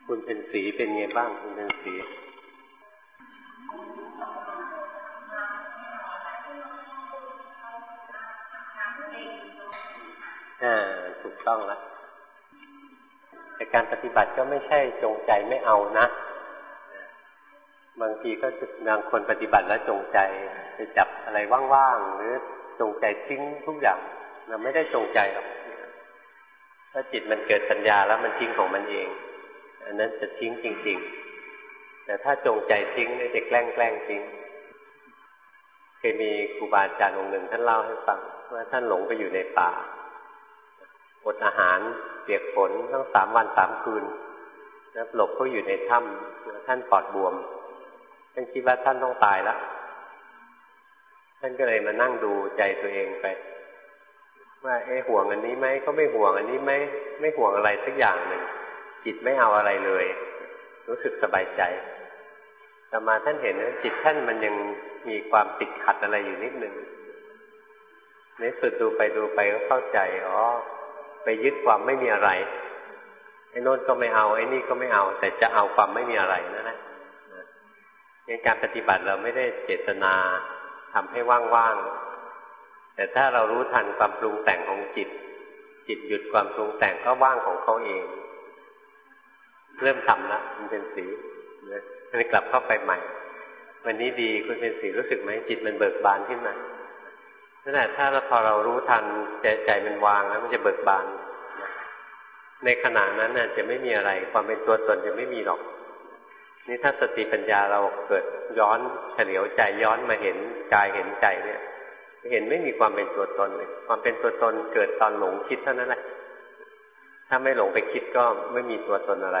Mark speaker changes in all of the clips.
Speaker 1: คุณเป็นสีเป็นไงบ้างคุณเป็นสีถูกต้องแล้วแต่การปฏิบัติก็ไม่ใช่จงใจไม่เอานะบางทีก็บางคนปฏิบัติแล้วจงใจไปจับอะไรว่างๆหรือจงใจทิ้งทุกอย่างเราไม่ได้จงใจหรอกถ้าจิตมันเกิดปัญญาแล้วมันทิ้งของมันเองอันนั้นจะทิ้งจริงๆแต่ถ้าจงใจทิ้งนี่จะแกล้งทิ้งเคยมีครูบาอาจารย์องค์หนึ่งท่านเล่าให้ฟังว่าท่านหลงไปอยู่ในป่าอดอาหารเปียกฝนทั้ง3 วัน 3 คืนแล้วหลบเขาอยู่ในถ้ำท่านปอดบวมท่านคิดว่าท่านต้องตายแล้วท่านก็เลยมานั่งดูใจตัวเองไปว่าห่วงอันนี้ไหมก็ไม่ห่วงอันนี้ไหมไม่ห่วงอะไรสักอย่างหนึ่งจิตไม่เอาอะไรเลยรู้สึกสบายใจต่อมาท่านเห็นว่าจิตท่านมันยังมีความติดขัดอะไรอยู่นิดนึงในสุดดูไปก็เข้าใจไปยึดความไม่มีอะไรไอ้โน่นก็ไม่เอาไอ้นี่ก็ไม่เอาแต่จะเอาความไม่มีอะไรนั่นแหละในการปฏิบัติเราไม่ได้เจตนาทำให้ว่างๆแต่ถ้าเรารู้ทันความปรุงแต่งของจิตหยุดความปรุงแต่งก็ว่างของเขาเองเริ่มทำแล้วคุณเป็นสีเลยกลับเข้าไปใหม่วันนี้ดีคุณเป็นสีรู้สึกไหมจิตมันเบิกบานขึ้นมานั่นแหละถ้าพอเรารู้ทันใจมันวางแล้วมันจะเบิกบานในขณะนั้นน่ะจะไม่มีอะไรความเป็นตัวตนจะไม่มีหรอกนี่ถ้าสติปัญญาเราเกิดย้อนเฉลียวใจย้อนมาเห็นกายเห็นใจเนี่ยเห็นไม่มีความเป็นตัวตนเลยความเป็นตัวตนเกิดตอนหลงคิดเท่านั้นแหละถ้าไม่หลงไปคิดก็ไม่มีตัวตนอะไร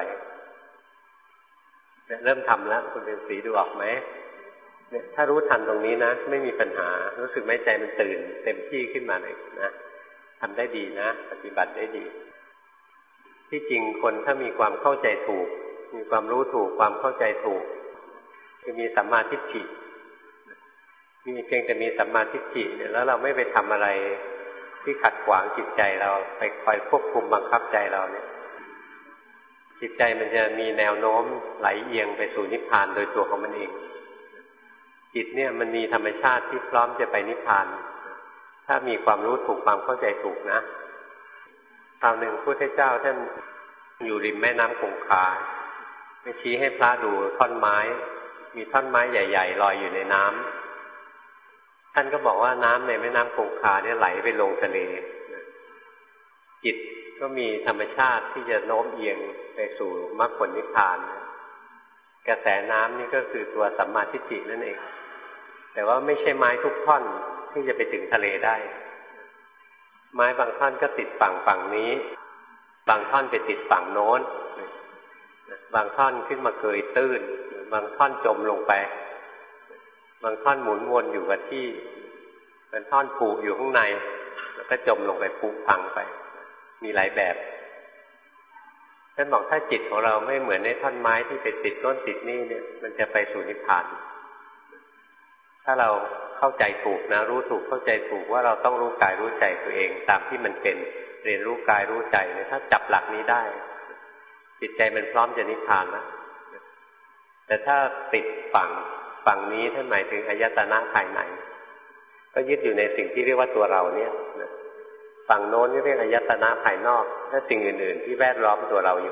Speaker 1: เริ่มทำแล้วคุณเป็นสีดูออกไหมเนี่ยถ้ารู้ทันตรงนี้นะไม่มีปัญหารู้สึกไหมใจมันตื่นเต็มที่ขึ้นมาเลยนะทำได้ดีนะปฏิบัติได้ดีที่จริงคนถ้ามีความเข้าใจถูกมีความรู้ถูกความเข้าใจถูกคือมีสัมมาทิฏฐิมีเพียงแต่มีสัมมาทิฏฐิเนี่ยแล้วเราไม่ไปทำอะไรที่ขัดขวางจิตใจเราไปคอยควบคุมบังคับใจเราเนี่ยจิตใจมันจะมีแนวโน้มไหลเอียงไปสู่นิพพานโดยตัวของมันเองจิตเนี่ยมันมีธรรมชาติที่พร้อมจะไปนิพพานถ้ามีความรู้ถูกความเข้าใจถูกนะคราวหนึ่งพระพุทธเจ้าท่านอยู่ริมแม่น้ำคงคาไปชี้ให้พระดูท่อนไม้มีท่อนไม้ใหญ่ๆลอยอยู่ในน้ำท่านก็บอกว่าน้ำในแม่น้ำคงคาเนี่ยไหลไปลงทะเลจิตก็มีธรรมชาติที่จะโน้มเอียงไปสู่มรรคผลนิพพานกระแสน้ำนี่ก็คือตัวสัมมาทิฏฐินั่นเองแต่ว่าไม่ใช่ไม้ทุกท่อนที่จะไปถึงทะเลได้ไม้บางท่อนก็ติดฝั่งนี้บางท่อนไปติดฝั่งโน้นบางท่อนขึ้นมาเกยตื้นบางท่อนจมลงไปบางท่อนหมุนวนอยู่กับที่บางท่อนผูกอยู่ข้างในแล้วก็จมลงไปผุพังไปมีหลายแบบท่านบอกถ้าจิตของเราไม่เหมือนในท่อนไม้ที่ไปติดต้นติดนี่เนี่ยมันจะไปสู่นิพพานถ้าเราเข้าใจถูกนะรู้ถูกเข้าใจถูกว่าเราต้องรู้กายรู้ใจตัวเองตามที่มันเป็นเรียนรู้กายรู้ใจเนี่ยถ้าจับหลักนี้ได้จิตใจมันพร้อมจะนิพพานแล้วแต่ถ้าติดฝั่งนี้ท่านหมายถึงอายตนะภายในก็ยึดอยู่ในสิ่งที่เรียกว่าตัวเราเนี่ยฝั่งโน้นเรียกอายตนะภายนอกและสิ่งอื่นๆที่แวดล้อมตัวเราอยู่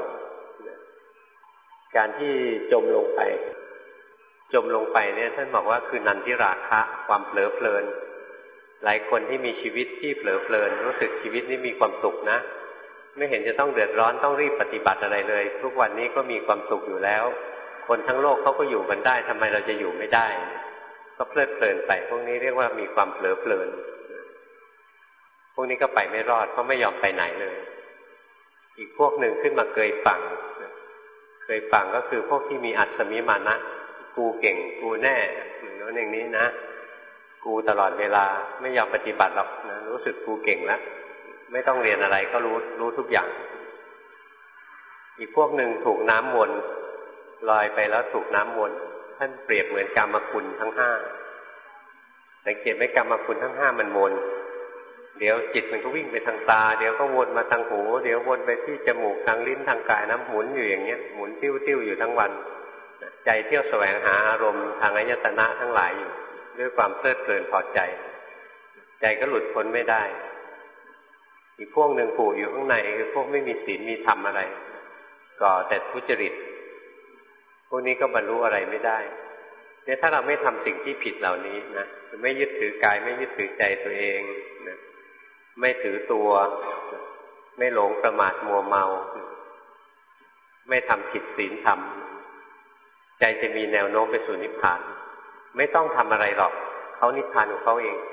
Speaker 1: การที่จมลงไปเนี่ยท่านบอกว่าคือนันทิราคะความเผลอเพลินหลายคนที่มีชีวิตที่เผลอเพลินรู้สึกชีวิตนี้มีความสุขนะไม่เห็นจะต้องเดือดร้อนต้องรีบปฏิบัติอะไรเลยทุกวันนี้ก็มีความสุขอยู่แล้วคนทั้งโลกเขาก็อยู่กันได้ทำไมเราจะอยู่ไม่ได้ก็เพลิดเพลินไปพวกนี้เรียกว่ามีความเผลอเพลินพวกนี้ก็ไปไม่รอดเพราะไม่ยอมไปไหนเลยอีกพวกหนึ่งขึ้นมาเกยฝั่งก็คือพวกที่มีอัตสมิมานะกูเก่งกูแน่อย่างนี้นะกูตลอดเวลาไม่ยอมปฏิบัติหรอกนะรู้สึกกูเก่งแล้วไม่ต้องเรียนอะไรก็รู้ทุกอย่างอีกพวกหนึ่งถูกน้ำวนลอยไปแล้วถูกน้ำวนท่านเปรียบเหมือนกามคุณทั้ง5สังเกตไหมกามคุณทั้ง5มันวนเดี๋ยวจิตมันก็วิ่งไปทางตาเดี๋ยวก็วนมาทางหูเดี๋ยววนไปที่จมูกทางลิ้นทางกายน้ำหมุนอยู่อย่างเงี้ยหมุนติ้วๆอยู่ทั้งวันใจเที่ยวแสวงหาอารมณ์ทางอายตนะทั้งหลายอยู่ด้วยความเพลิดเพลินพอใจใจก็หลุดพ้นไม่ได้อีกพวกหนึ่งผูกอยู่ข้างในคือพวกไม่มีศีลมีธรรมอะไรก่อแต่ทุจริตพวกนี้ก็บรรลุอะไรไม่ได้เนี่ยถ้าเราไม่ทำสิ่งที่ผิดเหล่านี้นะไม่ยึดถือกายไม่ยึดถือใจตัวเองนะไม่ถือตัวไม่หลงประมาทมัวเมาไม่ทำผิดศีลธรรมใจจะมีแนวโน้มไปสู่นิพพานไม่ต้องทำอะไรหรอกเขานิพพานของเขาเอง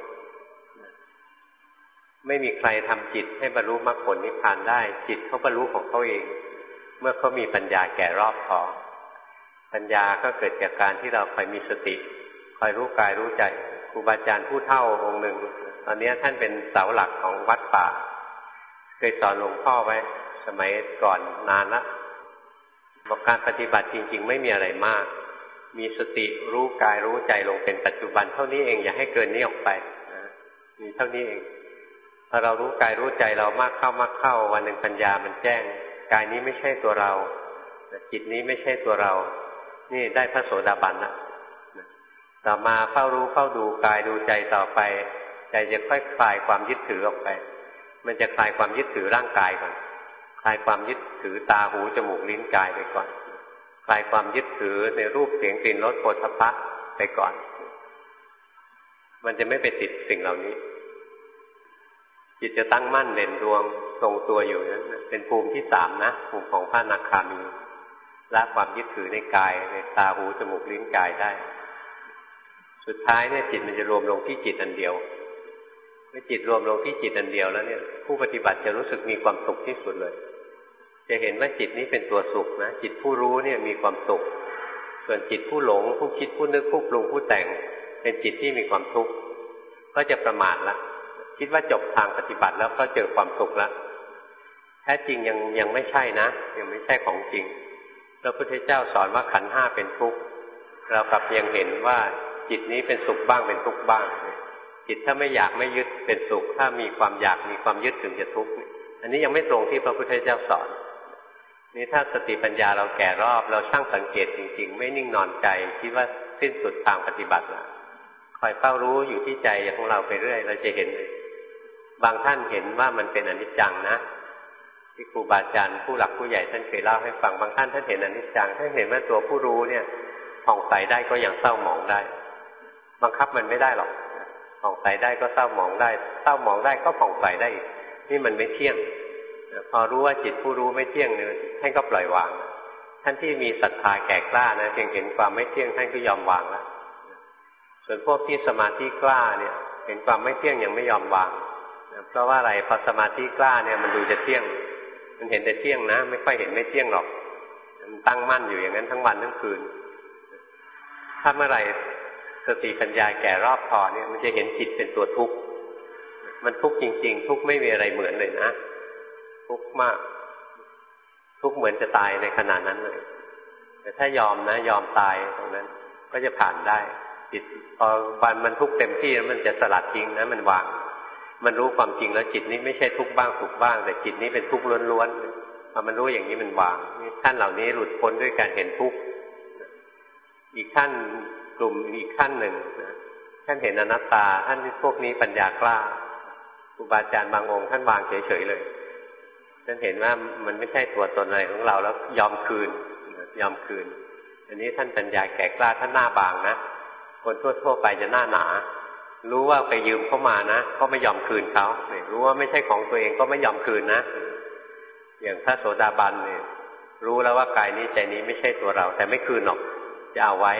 Speaker 1: ไม่มีใครทำจิตให้บรรลุมรรคผลนิพพานได้จิตเขาบรรลุของเขาเองเมื่อเขามีปัญญาแก่รอบพอปัญญาก็เกิดจากการที่เราคอยมีสติคอยรู้กายรู้ใจครูบาอาจารย์ผู้เฒ่าองค์หนึ่งตอนนี้ท่านเป็นเสาหลักของวัดป่าเคยสอนหลวงพ่อไว้สมัยก่อนนานละบอกการปฏิบัติจริงๆไม่มีอะไรมากมีสติรู้กายรู้ใจลงเป็นปัจจุบันเท่านี้เองอย่าให้เกินนี้ออกไปมีเท่านี้เองพอเรารู้กายรู้ใจเรามากเข้าวันหนึ่งปัญญามันแจ้งกายนี้ไม่ใช่ตัวเราจิตนี้ไม่ใช่ตัวเรานี่ได้พระโสดาบันละต่อมาเฝ้ารู้เฝ้าดูกายดูใจต่อไปใจจะค่อยคลายความยึดถือออกไปมันจะคลายความยึดถือร่างกายก่อนคลายความยึดถือตาหูจมูกลิ้นกายไปก่อนคลายความยึดถือในรูปเสียงกลิ่นรสโผฏฐัพพะไปก่อนมันจะไม่ไปติดสิ่งเหล่านี้จิตจะตั้งมั่นเด่นดวงทรงตัวอยู่นั้นเป็นภูมิที่3นะภูมิของพระอนาคามีละความยึดถือในกายในตาหูจมูกลิ้นกายได้สุดท้ายเนี่ยจิตมันจะรวมลงที่จิตอันเดียวเมื่อจิตรวมลงที่จิตอันเดียวแล้วเนี่ยผู้ปฏิบัติจะรู้สึกมีความสุขที่สุดเลยจะเห็นว่าจิตนี้เป็นตัวสุขนะจิตผู้รู้เนี่ยมีความสุขส่วนจิตผู้หลงผู้คิดผู้นึกผู้ปรุงผู้แต่งเป็นจิตที่มีความทุกข์ก็จะประมาทละคิดว่าจบทางปฏิบัติแล้วก็เจอความสุขละแท้จริงยังไม่ใช่นะยังไม่ใช่ของจริงพระพุทธเจ้าสอนว่าขันธ์5เป็นทุกข์เรากลับยังเห็นว่าจิตนี้เป็นสุขบ้างเป็นทุกข์บ้างจิตถ้าไม่อยากไม่ยึดเป็นสุขถ้ามีความอยากมีความยึดถึงจะทุกข์อันนี้ยังไม่ตรงที่พระพุทธเจ้าสอนนี่ถ้าสติปัญญาเราแก่รอบเราช่างสังเกตจริงๆไม่นิ่งนอนใจคิดว่าสิ้นสุดทางปฏิบัติแล้วคอยเฝ้ารู้อยู่ที่ใจของเราไปเรื่อยเราจะเห็นเลยบางท่านเห็นว่ามันเป็นอนิจจังนะที่ครูบาอาจารย์ผู้หลักผู้ใหญ่ท่านเคยเล่าให้ฟังบางท่านเห็นอนิจจังท่านเห็นว่าตัวผู้รู้เนี่ยผ่องใสได้ก็ยังเศร้าหมองได้บังคับมันไม่ได้หรอกผ่องใสได้ก็เศร้าหมองได้เศร้าหมองได้ก็ผ่องใสได้อีกนี่มันไม่เที่ยงพอรู้ว่าจิตผู้รู้ไม่เที่ยงเนี่ยท่านก็ปล่อยวางท่านที่มีศรัทธาแก่กล้านะเพียงเห็นความไม่เที่ยงท่านก็ยอมวางแล้วส่วนพวกที่สมาธิกล้าเนี่ยเห็นความไม่เที่ยงยังไม่ยอมวางเพราะว่าอะไรพอสมาธิกล้าเนี่ยมันดูจะเที่ยงมันเห็นแต่เที่ยงนะไม่ค่อยเห็นไม่เที่ยงหรอกมันตั้งมั่นอยู่อย่างนั้นทั้งวันทั้งคืนถ้าเมื่อไหร่สติปัญญาแก่รอบพอเนี่ยมันจะเห็นจิตเป็นตัวทุกข์มันทุกข์จริงๆทุกข์ไม่มีอะไรเหมือนเลยนะทุกข์มากทุกข์เหมือนจะตายในขณะนั้นเลยแต่ถ้ายอมนะยอมตายตรงนั้นก็จะผ่านได้จิตพอวันมันทุกข์เต็มที่แล้วมันจะสลัดทิ้งนะมันวางมันรู้ความจริงแล้วจิตนี้ไม่ใช่ทุกข์บ้างสุขบ้างแต่จิตนี้เป็นทุกข์ล้วนๆพอมันรู้อย่างนี้มันวางท่านเหล่านี้หลุดพ้นด้วยการเห็นทุกข์อีกท่านกลุ่มอีกขั้นหนึ่งท่านเห็นอนัตตาท่านพวกนี้ปัญญากล้าครูบาอาจารย์บางองค์ท่านวางเฉยๆเลยท่านเห็นว่ามันไม่ใช่ตัวตนอะไรของเราแล้วยอมคืนอันนี้ท่านปัญญาแก่กล้าท่านหน้าบางนะคนทั่วๆไปจะหน้าหนารู้ว่าไปยืมเข้ามานะก็ไม่ยอมคืนเขารู้ว่าไม่ใช่ของตัวเองก็ไม่ยอมคืนนะอย่างพระโสดาบันเนี่ยรู้แล้วว่ากายนี้ใจนี้ไม่ใช่ตัวเราแต่ไม่คืนหรอกจะเอาไว้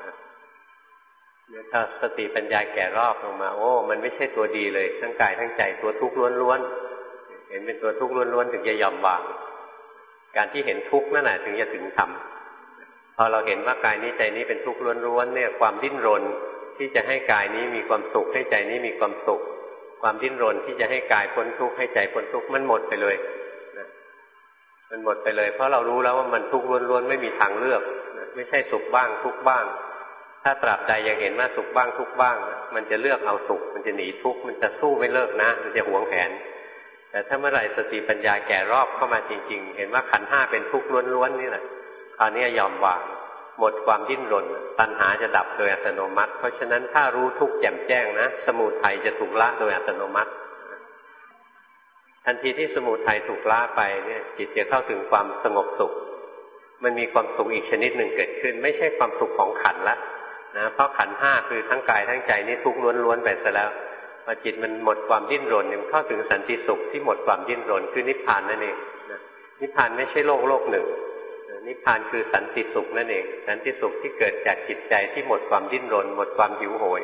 Speaker 1: ถ้าสติปัญญาแก่รอบลงมาโอ้มันไม่ใช่ตัวดีเลยทั้งกายทั้งใจตัวทุกข์ล้วนๆเห็นเป็นตัวทุกข์ล้วนๆถึงจะยอมวางการที่เห็นทุกข์นั่นแหละถึงจะถึงธรรมพอเราเห็นว่ากายนี้ใจนี้เป็นทุกข์ล้วนๆเนี่ยความดิ้นรนที่จะให้กายนี้มีความสุขให้ใจนี้มีความสุขความดิ้นรนที่จะให้กายพ้นทุกข์ให้ใจพ้นทุกข์มันหมดไปเลยมันหมดไปเลยเพราะเรารู้แล้วว่ามันทุกข์ล้วนๆไม่มีทางเลือกไม่ใช่สุขบ้างทุกข์บ้างถ้าตราบใดยังเห็นว่าสุขบ้างทุกข์บ้างมันจะเลือกเอาสุขมันจะหนีทุกข์มันจะสู้ไม่เลิกนะมันจะหวงแหนแต่ถ้าเมื่อไหร่สติปัญญาแก่รอบเข้ามาจริงๆเห็นว่าขันธ์ห้าเป็นทุกข์ล้วนๆนี่แหละคราวนี้ยอมวางหมดความดิ้นรนตัณหาจะดับโดยอัตโนมัติเพราะฉะนั้นถ้ารู้ทุกข์แจ่มแจ้งนะสมุทัยจะถูกละโดยอัตโนมัติทันทีที่สมุทัยถูกละไปเนี่ยจิตจะเข้าถึงความสงบสุขมันมีความสุขอีกชนิดหนึ่งเกิดขึ้นไม่ใช่ความสุขของขันธ์ละนะเพราะขันธ์ห้าคือทั้งกายทั้งใจนี่ทุกข์ล้วนๆไปซะแล้วพอจิตมันหมดความดิ้นรนมันเข้าถึงสันติสุขที่หมดความดิ้นรนคือนิพพานนั่นเองนะนิพพานไม่ใช่โลกหนึ่งนิพพานคือสันติสุขนั่นเองสันติสุขที่เกิดจากจิตใจที่หมดความดิ้นรนหมดความหิวโหย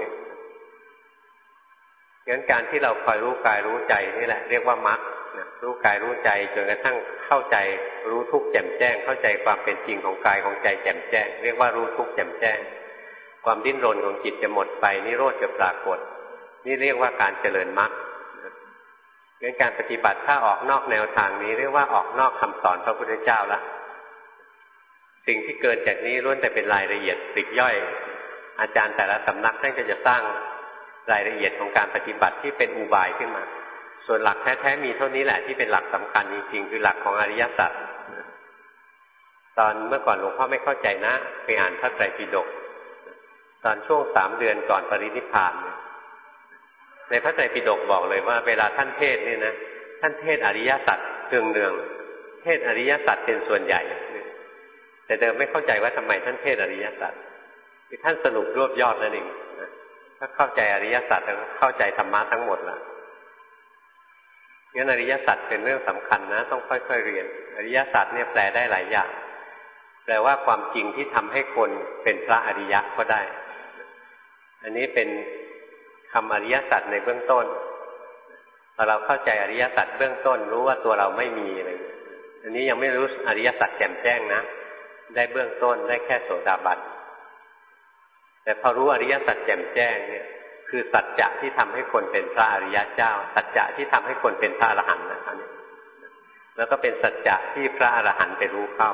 Speaker 1: งั้นการที่เราคอยรู้กายรู้ใจนี่แหละเรียกว่ามรรครู้กายรู้ใจจนกระทั่งเข้าใจรู้ทุกข์แจ่มแจ้งเข้าใจความเป็นจริงของกายของใจแจ่มแจ้งเรียกว่ารู้ทุกข์แจ่มแจ้งความดิ้นรนของจิตจะหมดไปนิโรธจะปรากฏนี่เรียกว่าการเจริญมรรคงั้นการปฏิบัติถ้าออกนอกแนวทางนี้เรียกว่าออกนอกคำสอนพระพุทธเจ้าละสิ่งที่เกินจากนี้ล้วนแต่เป็นรายละเอียดปลีกย่อยอาจารย์แต่ละสำนักท่านก็จะสร้างรายละเอียดของการปฏิบัติที่เป็นอุบายขึ้นมาส่วนหลักแท้ๆมีเท่านี้แหละที่เป็นหลักสำคัญจริงๆคือหลักของอริยสัจตอนเมื่อก่อนหลวงพ่อไม่เข้าใจนะไปอ่านพระไตรปิฎกตอนช่วง3 เดือนก่อนปรินิพพานในพระไตรปิฎกบอกเลยว่าเวลาท่านเทศน์เนี่ยนะท่านเทศน์อริยสัจเนืองๆเทศน์อริยสัจเป็นส่วนใหญ่แต่เดิมไม่เข้าใจว่าทำไมท่านเทศน์อริยสัจคือท่านสรุปรวบยอดนั่นเองถ้าเข้าใจอริยสัจแล้วเข้าใจธรรมะทั้งหมดละงั้นอริยสัจเป็นเรื่องสำคัญนะต้องค่อยๆเรียนอริยสัจเนี่ยแปลได้หลายอย่างแปลว่าความจริงที่ทำให้คนเป็นพระอริยะก็ได้อันนี้เป็นคำอริยสัจในเบื้องต้นพอเราเข้าใจอริยสัจเบื้องต้นรู้ว่าตัวเราไม่มีอะไรอันนี้ยังไม่รู้อริยสัจแจ่มแจ้งนะได้เบื้องต้นได้แค่โสดาบันแต่พอรู้อริยสัจแจ่มแจ้งเนี่ยคือสัจจะที่ทำให้คนเป็นพระอริยเจ้าสัจจะที่ทำให้คนเป็นพระอรหันต์นะครับแล้วก็เป็นสัจจะที่พระอรหันต์ไปรู้เข้า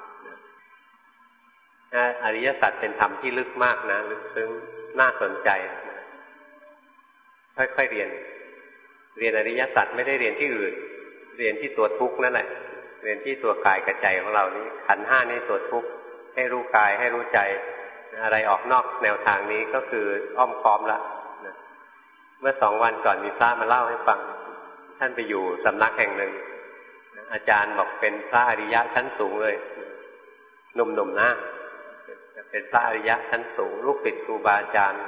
Speaker 1: อริยสัจเป็นธรรมที่ลึกมากนะลึกซึ้งน่าสนใจค่อยๆเรียนอริยสัจไม่ได้เรียนที่อื่นเรียนที่ตัวทุกข์นั่นแหละเรียนที่ตัวกายกับใจของเรานี้ขันธ์ห้านี้ตัวทุกข์ให้รู้กายให้รู้ใจอะไรออกนอกแนวทางนี้ก็คืออ้อมค้อมละเมื่อ2 วันก่อนมีพระมาเล่าให้ฟังท่านไปอยู่สำนักแห่งหนึ่งอาจารย์บอกเป็นพระอริยะชั้นสูงเลยหนุ่มๆนะเป็นพระอริยะชั้นสูงลูกศิษย์ครูบาอาจารย์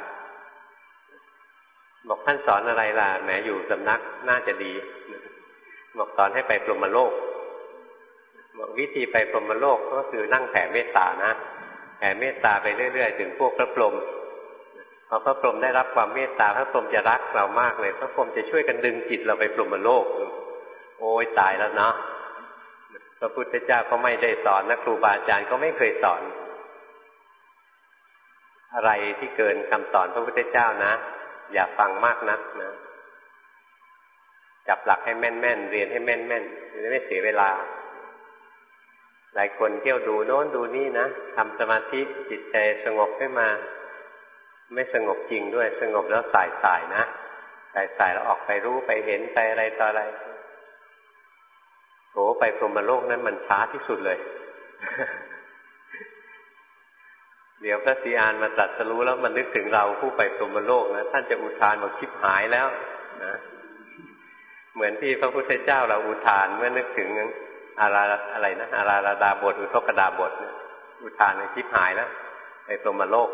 Speaker 1: บอกท่านสอนอะไรล่ะแหมอยู่สำนักน่าจะดีบอกสอนให้ไปพรหมโลกบอกวิธีไปพรหมโลกก็คือนั่งแผ่เมตตานะแผ่เมตตาไปเรื่อยๆถึงพวกพระพรหมพอพระพรหมได้รับความเมตตาพระพรหมจะรักเรามากเลยพระพรหมจะช่วยกันดึงจิตเราไปพรหมโลกโอ้ยตายแล้วเนาะพระพุทธเจ้าก็ไม่ได้สอนนะครูบาอาจารย์ก็ไม่เคยสอนอะไรที่เกินคำสอนพระพุทธเจ้านะอย่าฟังมากนักนะจับหลักให้แม่นๆเรียนให้แม่นๆจะไม่เสียเวลาหลายคนเที่ยวดูโน้นดูนี่นะทำสมาธิจิตใจสงบขึ้นมาไม่สงบจริงด้วยสงบแล้วสายๆนะสายๆแล้วออกไปรู้ไปเห็นไปอะไรต่ออะไรโหไปพรหมโลกนั้นมันช้าที่สุดเลย เดี๋ยวพระศรีอานมาตรัสรู้แล้วมันนึกถึงเราผู้ไปพรหมโลกนะท่านจะอุทานบอกชิบหายแล้วนะเหมือนที่พระพุทธเจ้าเราอุทานเมื่อนึกถึงอาราดาบทอุทกดาบทอุทานในชิบหายแล้วไปพรหมโลก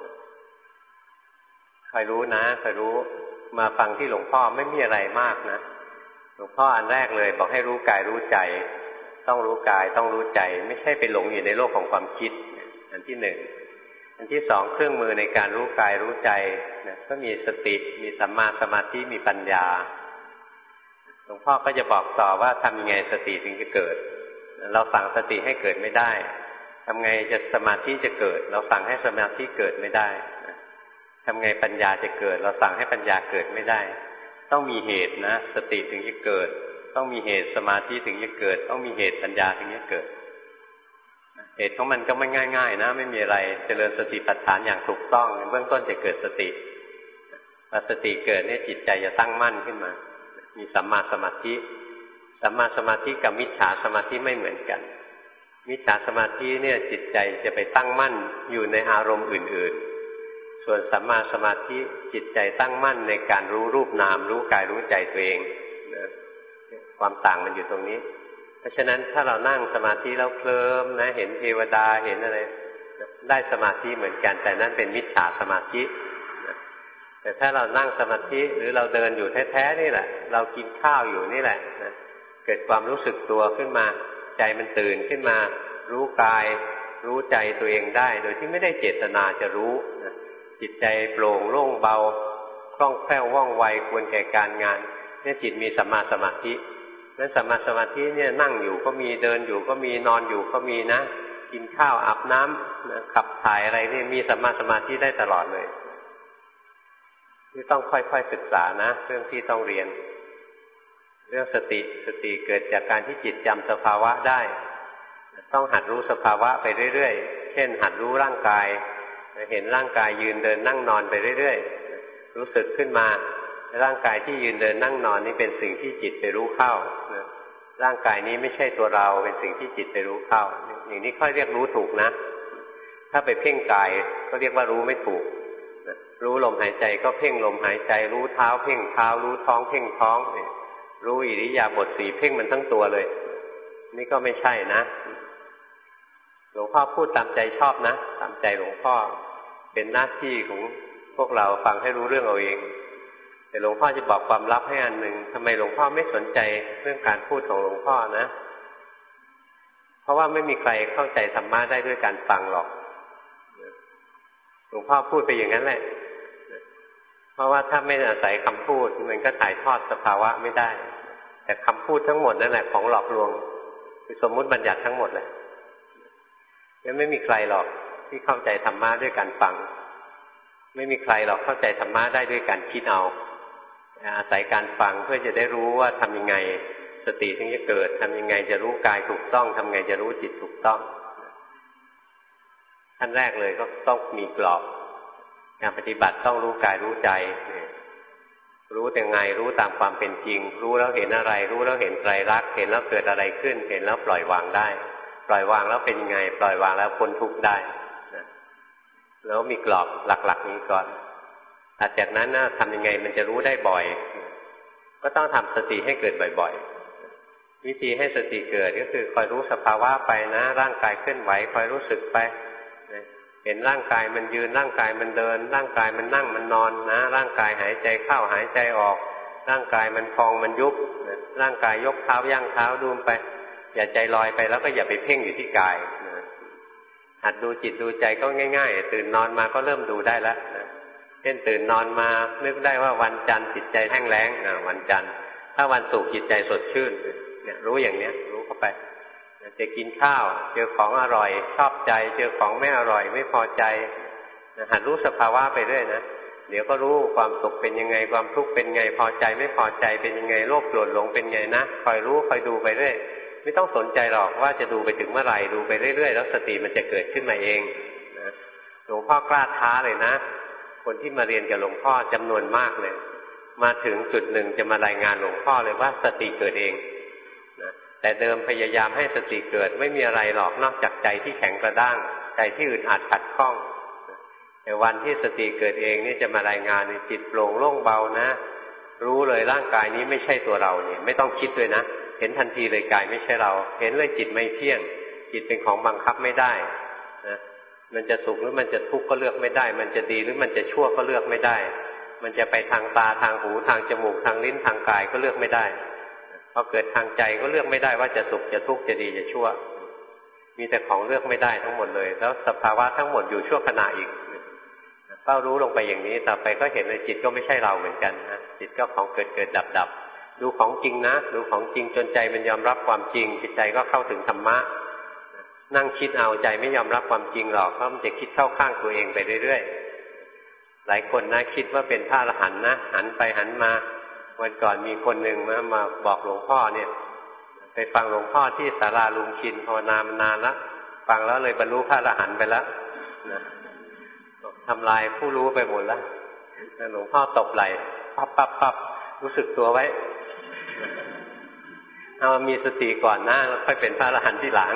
Speaker 1: ใครรู้นะใครรู้มาฟังที่หลวงพ่อไม่มีอะไรมากนะหลวงพ่ออันแรกเลยบอกให้รู้กายรู้ใจต้องรู้กายต้องรู้ใจไม่ใช่ไปหลงอยู่ในโลกของความคิดอันที่1อันที่2เครื่องมือในการรู้กายรู้ใจนะก็มีสติมีสัมมาสมาธิมีปัญญาหลวงพ่อก็จะบอกต่อว่าทำยังไงสติถึงจะเกิดเราสั่งสติให้เกิดไม่ได้ทำไงจะสมาธิจะเกิดเราสั่งให้สมาธิเกิดไม่ได้ทำไงปัญญาจะเกิดเราสั่งให้ปัญญาเกิดไม่ได้ต้องมีเหตุนะสติถึงจะเกิดต้องมีเหตุสมาธิถึงจะเกิดต้องมีเหตุปัญญาถึงจะเกิดเหตุของมันก็ไม่ง่ายๆนะไม่มีอะไรเจริญสติปัฏฐานอย่างถูกต้องในเบื้องต้นจะเกิดสติพอสติเกิดเนี่ยจิตใจจะตั้งมั่นขึ้นมามีสัมมาสมาธิสัมมาสมาธิกับมิจฉาสมาธิไม่เหมือนกันมิจฉาสมาธิเนี่ยจิตใจจะไปตั้งมั่นอยู่ในอารมณ์อื่นๆส่วนสัมมาสมาธิจิตใจตั้งมั่นในการรู้รูปนามรู้กายรู้ใจตัวเองนะความต่างมันอยู่ตรงนี้เพราะฉะนั้นถ้าเรานั่งสมาธิแล้วเคลิ้มนะเห็นเทวดาเห็นอะไรได้สมาธิเหมือนกันแต่นั่นเป็นมิจฉาสมาธิแต่ถ้าเรานั่งสมาธิหรือเราเดินอยู่แท้ๆนี่แหละเรากินข้าวอยู่นี่แหละนะเกิดความรู้สึกตัวขึ้นมาใจมันตื่นขึ้นมารู้กายรู้ใจตัวเองได้โดยที่ไม่ได้เจตนาจะรู้นะจิตใจโปร่งโล่งเบาคล่องแคล่วว่องไวควรแก่การงานเนี่ยจิตมีสัมมาสมาธินั้นสัมมาสมาธิเนี่ยนั่งอยู่ก็มีเดินอยู่ก็มีนอนอยู่ก็มีนะกินข้าวอาบน้ำนะขับถ่ายอะไรนี่มีสัมมาสมาธิได้ตลอดเลยนี่ต้องค่อยๆศึกษานะเรื่องที่ต้องเรียนเรื่องสติเกิดจากการที่จิตจำสภาวะได้ต้องหัดรู้สภาวะไปเรื่อยๆเช่นหัดรู้ร่างกายเห็นร่างกายยืนเดินนั่งนอนไปเรื่อยๆรู้สึกขึ้นมาร่างกายที่ยืนเดินนั่งนอนนี่เป็นสิ่งที่จิตไปรู้เข้าร่างกายนี้ไม่ใช่ตัวเราเป็นสิ่งที่จิตไปรู้เข้าอย่างนี้ค่อยเรียกรู้ถูกนะถ้าไปเพ่งกายก็เรียกว่ารู้ไม่ถูกรู้ลมหายใจก็เพ่งลมหายใจรู้เท้าเพ่งเท้ารู้ท้องเพ่งท้องรู้อิริยาบถสี่เพ่งมันทั้งตัวเลยนี่ก็ไม่ใช่นะหลวงพ่อพูดตามใจชอบนะตามใจหลวงพ่อเป็นหน้าที่ของพวกเราฟังให้รู้เรื่องเอาเองแต่หลวงพ่อจะบอกความลับให้อันหนึ่งทำไมหลวงพ่อไม่สนใจเรื่องการพูดของหลวงพ่อนะเพราะว่าไม่มีใครเข้าใจธรรมะได้ด้วยการฟังหรอกหลวงพ่อพูดไปอย่างนั้นแหละเพราะว่าถ้าไม่อาศัยคำพูดมันก็ถ่ายทอดสภาวะไม่ได้แต่คำพูดทั้งหมดนั่นแหละของหลอกลวงคือสมมุติบัญญัติทั้งหมดเลยงั้นไม่มีใครหรอกที่เข้าใจธรรมะด้วยการฟังไม่มีใครหรอกเข้าใจธรรมะได้ด้วยการคิดเอาอาศัยการฟังเพื่อจะได้รู้ว่าทำยังไงสติถึงจะเกิดทำยังไงจะรู้กายถูกต้องทำไงจะรู้จิตถูกต้องขั้นแรกเลยก็ต้องมีกรอบการปฏิบัติต้องรู้กายรู้ใจรู้ยังไงรู้ตามความเป็นจริงรู้แล้วเห็นอะไรรู้แล้วเห็นไตรลักษณ์เห็นแล้วเกิดอะไรขึ้นเห็นแล้วปล่อยวางได้ปล่อยวางแล้วเป็นยังไงปล่อยวางแล้วพ้นทุกข์ได้แล้วมีกรอบหลักๆนี้ก่อนหลังจากนั้นทำยังไงมันจะรู้ได้บ่อยก็ต้องทำสติให้เกิดบ่อยๆวิธีให้สติเกิดก็คือคอยรู้สภาวะไปนะร่างกายเคลื่อนไหวคอยรู้สึกไปเห็นร่างกายมันยืนร่างกายมันเดินร่างกายมันนั่งมันนอนนะร่างกายหายใจเข้าหายใจออกร่างกายมันพองมันยุบร่างกายยกเท้าย่างเท้าดูไปอย่าใจลอยไปแล้วก็อย่าไปเพ่งอยู่ที่กายหัดดูจิตดูใจก็ง่ายๆตื่นนอนมาก็เริ่มดูได้แล้วเช่นตื่นนอนมานึกได้ว่าวันจันทร์จิตใจแห้งแล้งวันจันทร์ถ้าวันศุกร์จิตใจสดชื่นเนี่ยรู้อย่างเนี้ยรู้เข้าไปจะกินข้าวเจอของอร่อยชอบใจเจอของไม่อร่อยไม่พอใจหัดรู้สภาวะไปเรื่อยนะเดี๋ยวก็รู้ความสุขเป็นยังไงความทุกข์เป็นไงพอใจไม่พอใจเป็นยังไงโลภโกรธหลงเป็นไงนะคอยรู้คอยดูไปเรื่อยไม่ต้องสนใจหรอกว่าจะดูไปถึงเมื่อไหร่ดูไปเรื่อยๆแล้วสติมันจะเกิดขึ้นมาเองนะหลวงพ่อกล้าท้าเลยนะคนที่มาเรียนกับหลวงพ่อจำนวนมากเลยมาถึงจุดหนึ่งจะมารายงานหลวงพ่อเลยว่าสติเกิดเองนะแต่เดิมพยายามให้สติเกิดไม่มีอะไรหรอกนอกจากใจที่แข็งกระด้างใจที่อึดอัดขัดข้องแต่วันที่สติเกิดเองนี่จะมารายงานจิตโปร่งโล่งเบานะรู้เลยร่างกายนี้ไม่ใช่ตัวเราเนี่ยไม่ต้องคิดด้วยนะเห็นทันทีเลยกายไม่ใช่เราเห็นเลยจิตไม่เที่ยงจิตเป็นของบังคับไม่ได้นะมันจะสุขหรือมันจะทุกข์ก็เลือกไม่ได้มันจะดีหรือมันจะชั่วก็เลือกไม่ได้มันจะไปทางตาทางหูทางจมูกทางลิ้นทางกายก็เลือกไม่ได้พอเกิดทางใจก็เลือกไม่ได้ว่าจะสุขจะทุกข์จะดีจะชั่วมีแต่ของเลือกไม่ได้ทั้งหมดเลยแล้วสภาวะทั้งหมดอยู่ชั่วขณะอีกเฝ้ารู้ลงไปอย่างนี้ต่อไปก็เห็นเลยจิตก็ไม่ใช่เราเหมือนกันนะจิตก็ของเกิดเกิดดับดับดูของจริงนะดูของจริงจนใจมันยอมรับความจริงจิตใจก็เข้าถึงธรรมะนั่งคิดเอาใจไม่ยอมรับความจริงหรอกเพราะมันจะคิดเข้าข้างตัวเองไปเรื่อยๆหลายคนนะคิดว่าเป็นพระอรหันต์นะหันไปหันมาวันก่อนมีคนหนึ่งมาบอกหลวงพ่อเนี่ยไปฟังหลวงพ่อที่ศาลาลุงชินภาวนามานานละฟังแล้วเลยบรรลุพระอรหันต์ไปแล้วนะทำลายผู้รู้ไปหมดแล้วหลวงพ่อตบไหล่ปั๊บปั๊บปั๊บรู้สึกตัวไว้เอามีสติก่อนนะแล้วค่อยเป็นพระอรหันต์ที่หลัง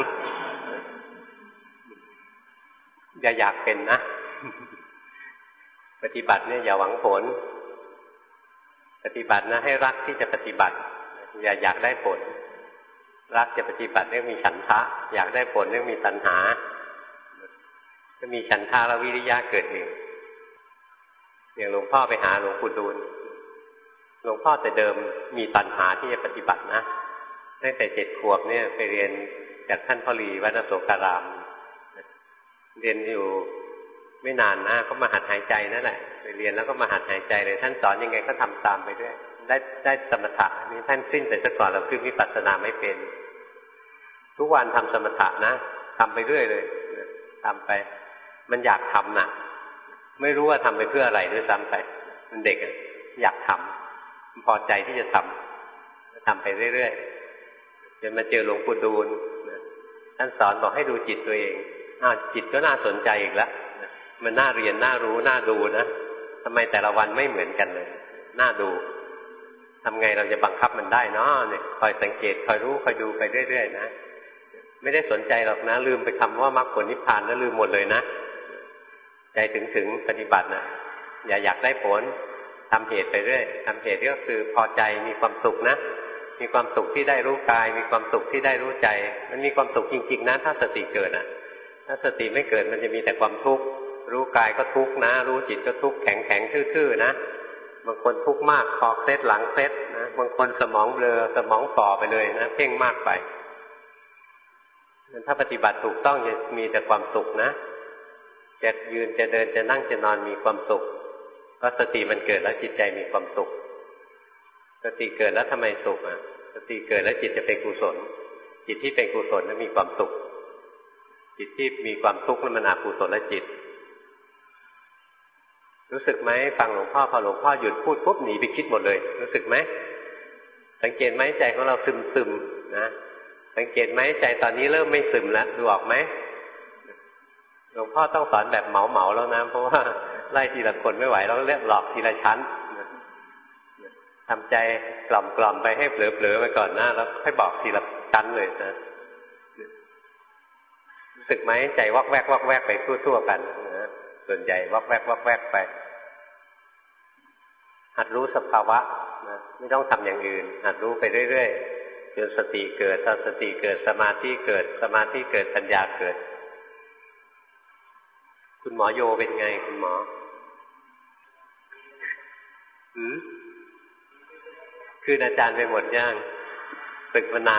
Speaker 1: อย่าอยากเป็นนะปฏิบัติเนี่ยอย่าหวังผลปฏิบัตินะให้รักที่จะปฏิบัติอย่าอยากได้ผลรักจะปฏิบัติเรื่องมีฉันทะอยากได้ผลเรื่องมีตัณหาถ้ามีฉันทะแล้ววิริยะเกิดเองอย่างหลวงพ่อไปหาหลวงปู่ดูลหลวงพ่อแต่เดิมมีตัณหาที่จะปฏิบัตินะตั้งแต่7 ขวบเนี่ยไปเรียนจากท่านพ่อหลีวัดอโศการามเรียนอยู่ไม่นานนะก็มาหัดหายใจนั่นแหละไปเรียนแล้วก็มาหัดหายใจเลยท่านสอนยังไงก็ทำตามไปด้วยได้สมถะนี่ท่านสิ้นแต่ซะก่อนเราขึ้นวิปัสสนาไม่เป็นทุกวันทำสมถะนะทำไปเรื่อยเลยทำไปมันอยากทำนะไม่รู้ว่าทำไปเพื่ออะไรด้วยซ้ำไปมันเด็กอยากทำพอใจที่จะทำไปเรื่อยๆจนมาเจอหลวงปู่ดูลท่านสอนบอกให้ดูจิตตัวเองจิตก็น่าสนใจอีกแล้วมันน่าเรียนน่ารู้น่าดูนะทำไมแต่ละวันไม่เหมือนกันเลยน่าดูทำไงเราจะบังคับมันได้เนาะเนี่ยคอยสังเกตคอยรู้คอยดูไปเรื่อยๆนะไม่ได้สนใจหรอกนะลืมไปคำว่ามรรคผลนิพพานแล้วลืมหมดเลยนะใจถึงปฏิบัตินะอย่าอยากได้ผลทำเหตุไปเรื่อยทำเหตุก็คือพอใจมีความสุขนะมีความสุขที่ได้รู้กายมีความสุขที่ได้รู้ใจมันมีความสุขจริงๆนะถ้าสติเกิดนะถ้าสติไม่เกิดมันจะมีแต่ความทุกข์รู้กายก็ทุกข์นะรู้จิตก็ทุกข์แข็งทื่อๆนะบางคนทุกข์มากคอเคล็ดหลังเคล็ดนะบางคนสมองเบลอสมองฝ่อไปเลยนะเพ่งมากไปถ้าปฏิบัติถูกต้องจะมีแต่ความสุขนะจะยืนจะเดินจะนั่งจะนอนมีความสุขเพราะสติมันเกิดแล้วจิตใจมีความสุขสติเกิดแล้วทำไมสุขสติเกิดแล้วจิตจะเป็นกุศลจิตที่เป็นกุศลนั้นมีความสุขจิตที่มีความทุกข์นั้นมันอกุศลจิตรู้สึกไหมฟังหลวงพ่อพอหลวงพ่อหยุดพูดปุ๊บหนีไปคิดหมดเลยรู้สึกไหมสังเกตไหมใจของเราซึมๆนะสังเกตไหมใจตอนนี้เริ่มไม่ซึมแล้วดูออกไหมหลวงพ่อต้องสอนแบบเหมาแล้วนะเพราะว่าไล่ทีละคนไม่ไหวแล้วเรียกหลอกทีละชั้นทำใจกล่อมไปให้เผลอๆไปก่อนหน้าแล้วค่อยบอกทีละชั้นเลยนะรู้สึกไหมใจวอกแวกไปทั่วๆกันนะส่วนใหญ่วอกแวกไปหัดรู้สภาวะนะไม่ต้องทำอย่างอื่นหัดรู้ไปเรื่อยๆจนสติเกิดถ้าสติเกิดสมาธิเกิดสมาธิเกิดปัญญาเกิดคุณหมอโยเป็นไงคุณหมอคืออาจารย์ไปหมดย่างฝึกมานาน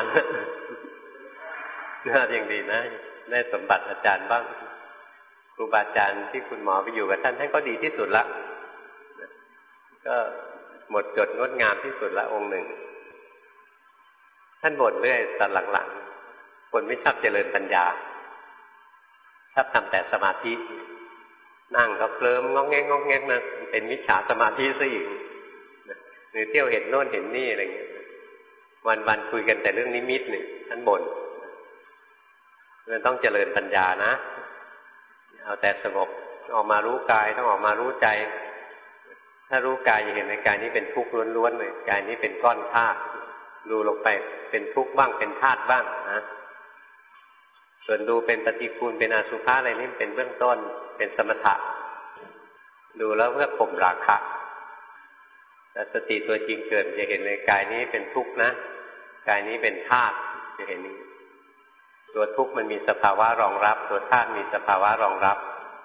Speaker 1: น่าอย่างดีนะได้สมบัติอาจารย์บ้างครูบาอาจารย์ที่คุณหมอไปอยู่กับท่านก็ดีที่สุดละก็หมดจดงดงามที่สุดละองค์หนึ่งท่านบ่นเรื่อยตอนหลังๆคนไม่ชอบเจริญปัญญาชอบทำแต่สมาธินั่งก็เคลิ้มงองแงกนะเป็นมิจฉาสมาธิซะอีกหรือเที่ยวเห็นโน่นเห็นนี่อะไรเงี้ยวันคุยกันแต่เรื่องนิมิตเนี่ยท่านบ่นมันต้องเจริญปัญญานะเอาแต่สงบออกมารู้กายต้องออกมารู้ใจถ้ารู้กายจะเห็นในกายนี้เป็นทุกข์ล้วนๆเลยกายนี้เป็นก้อนธาตุดูลงไปเป็นทุกข์บ้างเป็นธาตุบ้างนะส่วนดูเป็นปฏิกูลเป็นอสุภะอะไรนี่เป็นเบื้องต้นเป็นสมถะดูแล้วเพื่อข่มราคะแต่สติตัวจริงเกิดจะเห็นในกายนี้เป็นทุกข์นะกายนี้เป็นธาตุจะเห็นนี้ตัวทุกข์มันมีสภาวะรองรับตัวธาตุมีสภาวะรองรับ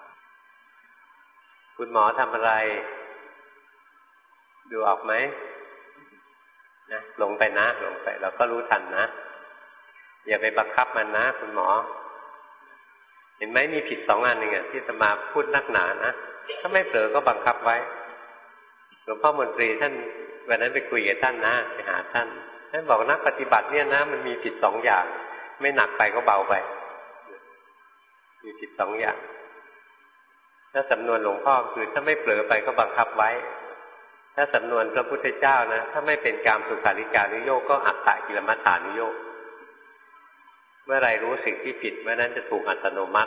Speaker 1: คุณหมอทำอะไรดูออกไหมนะหลงไปนะหลงไปเราก็รู้ทันนะอย่าไปบังคับมันนะคุณหมอเห็นไหมมีผิด2 อันนึงที่อาตมาพูดนักหนานะถ้าไม่เผลอก็บังคับไว้หลวงพ่อมนตรีท่านวันนั้นไปคุยกับท่านนะไปหาท่านบอกนักปฏิบัติเนี่ยนะมันมีผิด2 อย่างไม่หนักไปก็เบาไปมีผิด2 อย่างถ้าสำนวนหลวงพ่อคือถ้าไม่เผลอไปก็บังคับไว้ถ้าสำนวนพระพุทธเจ้านะถ้าไม่เป็นกามสุขาริการุโยคก็อัตตกิลมัฏฐานุโยคเมื่อไรรู้สิ่งที่ผิดเมื่อนั้นจะถูกอัตโนมัติ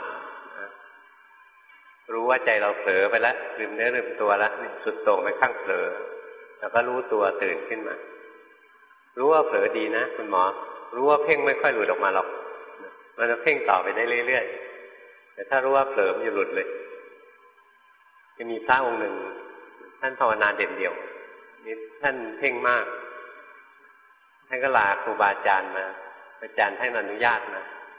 Speaker 1: รู้ว่าใจเราเผลอไปแล้วลืมเนื้อลืมตัวแล้วสุดโต่งไปข้างเผลอแล้วก็รู้ตัวตื่นขึ้นมารู้ว่าเผลอดีนะคุณหมอรู้ว่าเพ่งไม่ค่อยหลุดออกมาหรอกมันจะเพ่งต่อไปได้เรื่อยๆแต่ถ้ารู้ว่าเผลอมันจะหลุดเลยจะมีพระองค์หนึ่งท่านภาวนาเด่นเดียวนี่ท่านเพ่งมากท่านก็ลาครูบาอาจารย์มาอาจารย์ท่านอนุญาต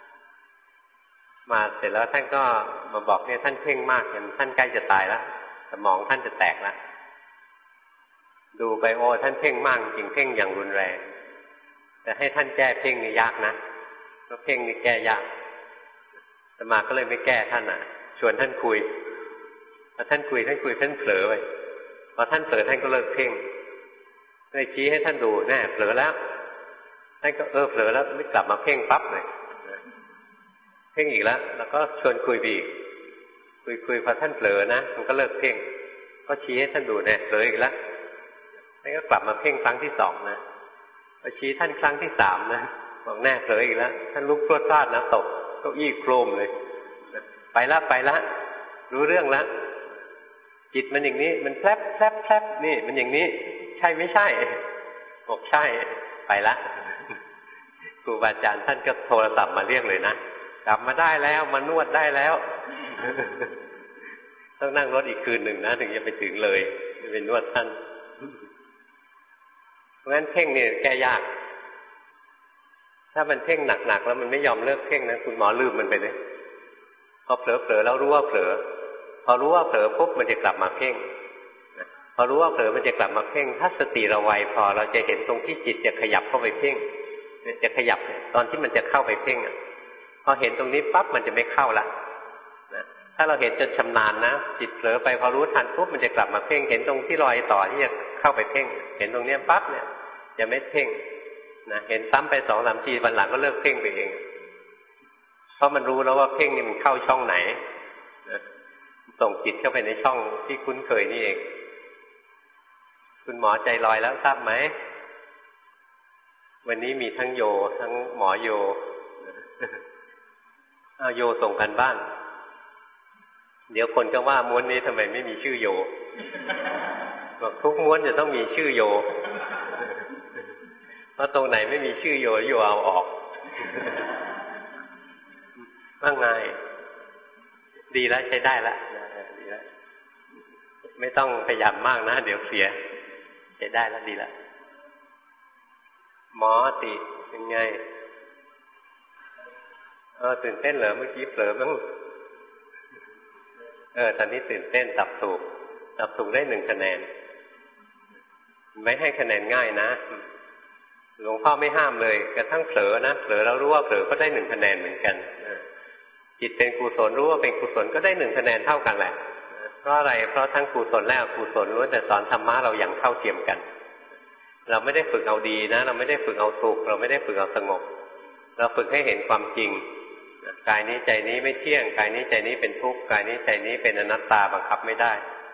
Speaker 1: มาเสร็จแล้วท่านก็มาบอกเนี่ยท่านเพ่งมากเห็นท่านใกล้จะตายแล้วสมองท่านจะแตกแล้วดูไปโอ้ท่านเพ่งมากจริงเพ่งอย่างรุนแรงแต่ให้ท่านแก้เพ่งนี่ยากนะเพราะเพ่งนี่แก้ยากอาตมาก็เลยไม่แก้ท่านชวนท่านคุยพอท่านคุยท่านเผลอไปพอท่านเผลอท่านก็เลิกเพ่งเลยชี้ให้ท่านดูแน่เผลอแล้วท่านก็เผลอแล้วไม่กลับมาเพ่งปั๊บเลยเพ่งอีกแล้วก็ชวนคุยอีกคุยพอท่านเผลอนะมันก็เลิกเพ่งก็ชี้ให้ท่านดูแน่เผลออีกแล้วท่านก็กลับมาเพ่งครั้งที่2นะพอชี้ท่านครั้งที่3นะบอกแน่เผลออีกแล้วท่านลุกพรวดพลาดนะตกเก้าอี้โครมเลยไปละรู้เรื่องแล้วจิตมันอย่างนี้มันแฟบนี่มันอย่างนี้ใช่ไม่ใช่บอกใช่ไปละครูบาอาจารย์ท่านก็โทรศัพท์มาเรียกเลยนะกลับมาได้แล้วมานวดได้แล้วต้องนั่งรถอีกคืนหนึ่งนะถึงจะไปถึงเลยไปนวดท่านเพราะฉะนั้นเพ่งเนี่ยแก้ยากถ้ามันเพ่งหนักๆแล้วมันไม่ยอมเลิกเพ่งนะคุณหมอลืมมันไปเลยพอเผลอแล้วรู้ว่าเผลอพอรู้ว่าเผลอปุ๊บมันจะกลับมาเพ่งพอรู้ว่าเผลอมันจะกลับมาเพ่งถ้าสติเราไวพอเราจะเห็นตรงที่จิตจะขยับเข้าไปเพ่งจะขยับตอนที่มันจะเข้าไปเพ่งพอเห็นตรงนี้ปั๊บมันจะไม่เข้าละนะถ้าเราเห็นจนชำนาญนะจิตเผลอไปพอรู้ทันปุ๊บมันจะกลับมาเพ่งเห็นตรงที่รอยต่อที่จะเข้าไปเพ่งเห็นตรงนี้ปั๊บเนี่ยจะไม่เพ่งนะเห็นซ้ำไป2-3 ทีวันหลังก็เลิกเพ่งไปเองเพราะมันรู้แล้วว่าเพ่งนี่มันเข้าช่องไหนนะส่งจิตเข้าไปในช่องที่คุ้นเคยนี่เองคุณหมอใจลอยแล้วทราบไหมวันนี้มีทั้งโยทั้งหมอโยเอาโยส่งกันบ้านเดี๋ยวคนก็ว่าม้วนนี้ทำไมไม่มีชื่อโยบอกทุกม้วนจะต้องมีชื่อโยเพราะตรงไหนไม่มีชื่อโยเอาออกว่าไงดีแล้วใช้ได้แล้วดีแล้วไม่ต้องพยายามมากนะเดี๋ยวเสียใช้ได้แล้วดีแล้วหมอติเป็นไงตื่นเต้นเหรอเมื่อกี้เผลอมั้งตอนนี้ตื่นเต้นตอบถูกได้1 คะแนนไม่ให้คะแนนง่ายนะหลวงพ่อไม่ห้ามเลยกระทั่งเผลอนะเผลอแล้วรู้ว่าเผลอก็ได้1 คะแนนเหมือนกันจิตเป็นกุศลรู้ว่าเป็นกุศลก็ได้1 คะแนนเท่ากันแหละเพราะอะไรเพราะทั้งกุศลและอกุศลล้วนแต่สอนธรรมะเราอย่างเท่าเทียมกันเราไม่ได้ฝึกเอาดีนะเราไม่ได้ฝึกเอาสุขเราไม่ได้ฝึกเอาสงบเราฝึกให้เห็นความจริงกายนี้ใจนี้ไม่เที่ยงกายนี้ใจนี้เป็นทุกข์กายนี้ใจนี้เป็นอนัตตาบังคับไม่ได้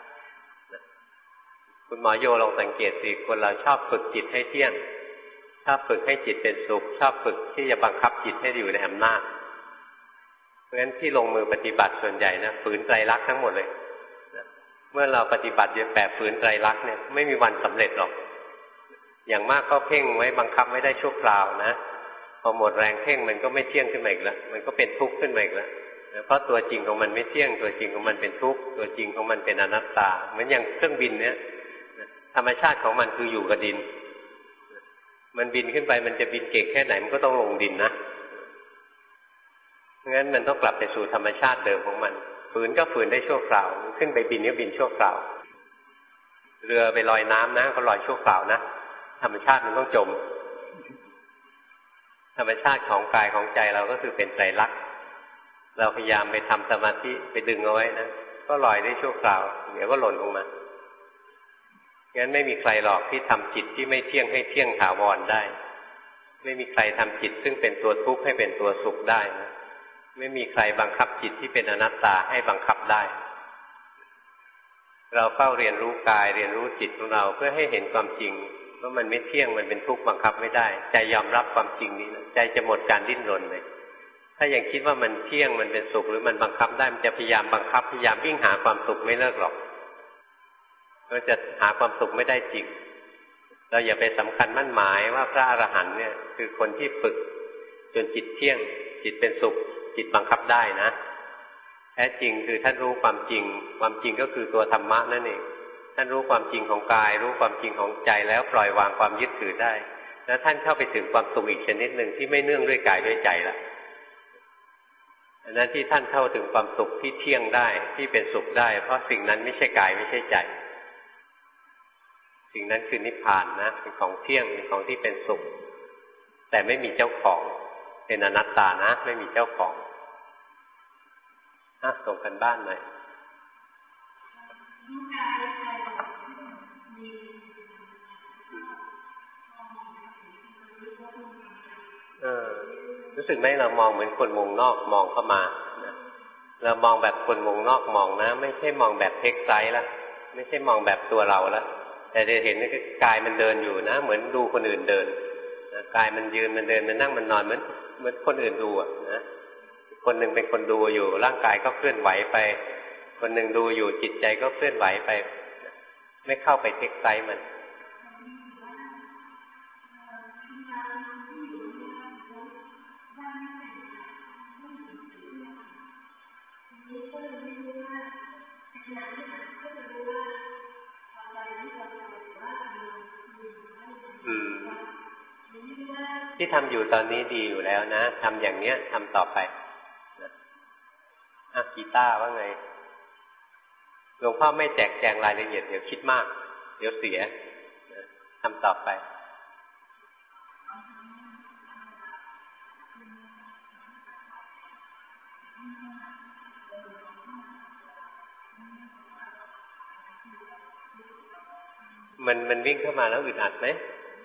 Speaker 1: คุณหมอโยลองสังเกตสิคนเราชอบฝึกจิตให้เที่ยงชอบฝึกให้จิตเป็นสุขชอบฝึกที่จะบังคับจิตให้อยู่ในอำนาจเพราะฉะนั้นที่ลงมือปฏิบัติส่วนใหญ่นะฝืนไตรลักษณ์ทั้งหมดเลยเมื่อเราปฏิบัติแบบฝืนไตรลักษณ์เนี่ยไม่มีวันสำเร็จหรอกอย่างมากก็เพ่งไว้บังคับไม่ได้ชั่วคราวนะพอหมดแรงเพ่งมันก็ไม่เที่ยงขึ้นมาอีกแล้วมันก็เป็นทุกข์ขึ้นมาอีกแล้วเพราะตัวจริงของมันไม่เที่ยงตัวจริงของมันเป็นทุกข์ตัวจริงของมันเป็นอนัตตาเหมือนอย่างเครื่องบินเนี้ยธรรมชาติของมันคืออยู่กับดินมันบินขึ้นไปมันจะบินเก่งแค่ไหนมันก็ต้องลงดินนะงั้นมันต้องกลับไปสู่ธรรมชาติเดิมของมันฝืนก็ฝืนได้ชั่วคราวขึ้นไปบินก็บินชั่วคราวเรือไปลอยน้ำนะก็ลอยชั่วคราวนะธรรมชาติมันต้องจมธรรมชาติของกายของใจเราก็คือเป็นไตรลักษณ์เราพยายามไปทำสมาธิไปดึงเอาไว้นะก็ลอยได้ชั่วคราวเดี๋ยวก็หล่นลงมางั้นไม่มีใครหรอกที่ทำจิตที่ไม่เที่ยงให้เที่ยงถาวรได้ไม่มีใครทำจิตซึ่งเป็นตัวทุกข์ให้เป็นตัวสุขได้นะไม่มีใครบังคับจิตที่เป็นอนัตตาให้บังคับได้เราเฝ้าเรียนรู้กายเรียนรู้จิตของเราเพื่อให้เห็นความจริงว่ามันไม่เที่ยงมันเป็นทุกข์บังคับไม่ได้ใจยอมรับความจริงนี้นะใจจะหมดการดิ้นรนเลยถ้ายังคิดว่ามันเที่ยงมันเป็นสุขหรือมันบังคับได้มันจะพยายามบังคับพยายามวิ่งหาความสุขไม่เลิกหรอกก็จะหาความสุขไม่ได้จริงเราอย่าไปสำคัญมั่นหมายว่าพระอรหันต์เนี่ยคือคนที่ฝึกจนจิตเที่ยงจิตเป็นสุขจิตบังคับได้นะแท้จริงคือท่านรู้ความจริงความจริงก็คือตัวธรรมะนั่นเองท่านรู้ความจริงของกายรู้ความจริงของใจแล้วปล่อยวางความยึดถือได้แล้วท่านเข้าไปถึงความสุขอีกชนิดหนึ่งที่ไม่เนื่องด้วยกายด้วยใจละอันนั้นที่ท่านเข้าถึงความสุขที่เที่ยงได้ที่เป็นสุขได้เพราะสิ่งนั้นไม่ใช่กายไม่ใช่ใจสิ่งนั้นคือนิพพานนะเป็นของเที่ยงเป็นของที่เป็นสุขแต่ไม่มีเจ้าของเป็นอนัตตานะไม่มีเจ้าของส่งกันบ้านหน่อยรู้สึกไหมเรามองเหมือนคนวงนอกมองเข้ามาเรามองแบบคนวงนอกมองนะไม่ใช่มองแบบเทคไซส์แล้วไม่ใช่มองแบบตัวเราแล้วแต่จะเห็นว่ากายมันเดินอยู่นะเหมือนดูคนอื่นเดินกายมันยืนมันเดินมันนั่งมันนอนเหมือนคนอื่นดูนะคนหนึ่งเป็นคนดูอยู่ร่างกายก็เคลื่อนไหวไปคนหนึ่งดูอยู่จิตใจก็เคลื่อนไหวไปไม่เข้าไปเทคไซส์มันที่ทำอยู่ตอนนี้ดีอยู่แล้วนะทำอย่างเนี้ยทำต่อไปกีตาร์ว่าไงหลวงพ่อไม่แจกแจงรายละเอียดเดี๋ยวคิดมากเดี๋ยวเสียทำต่อไปมันวิ่งเข้ามาแล้วอึดอัดไหม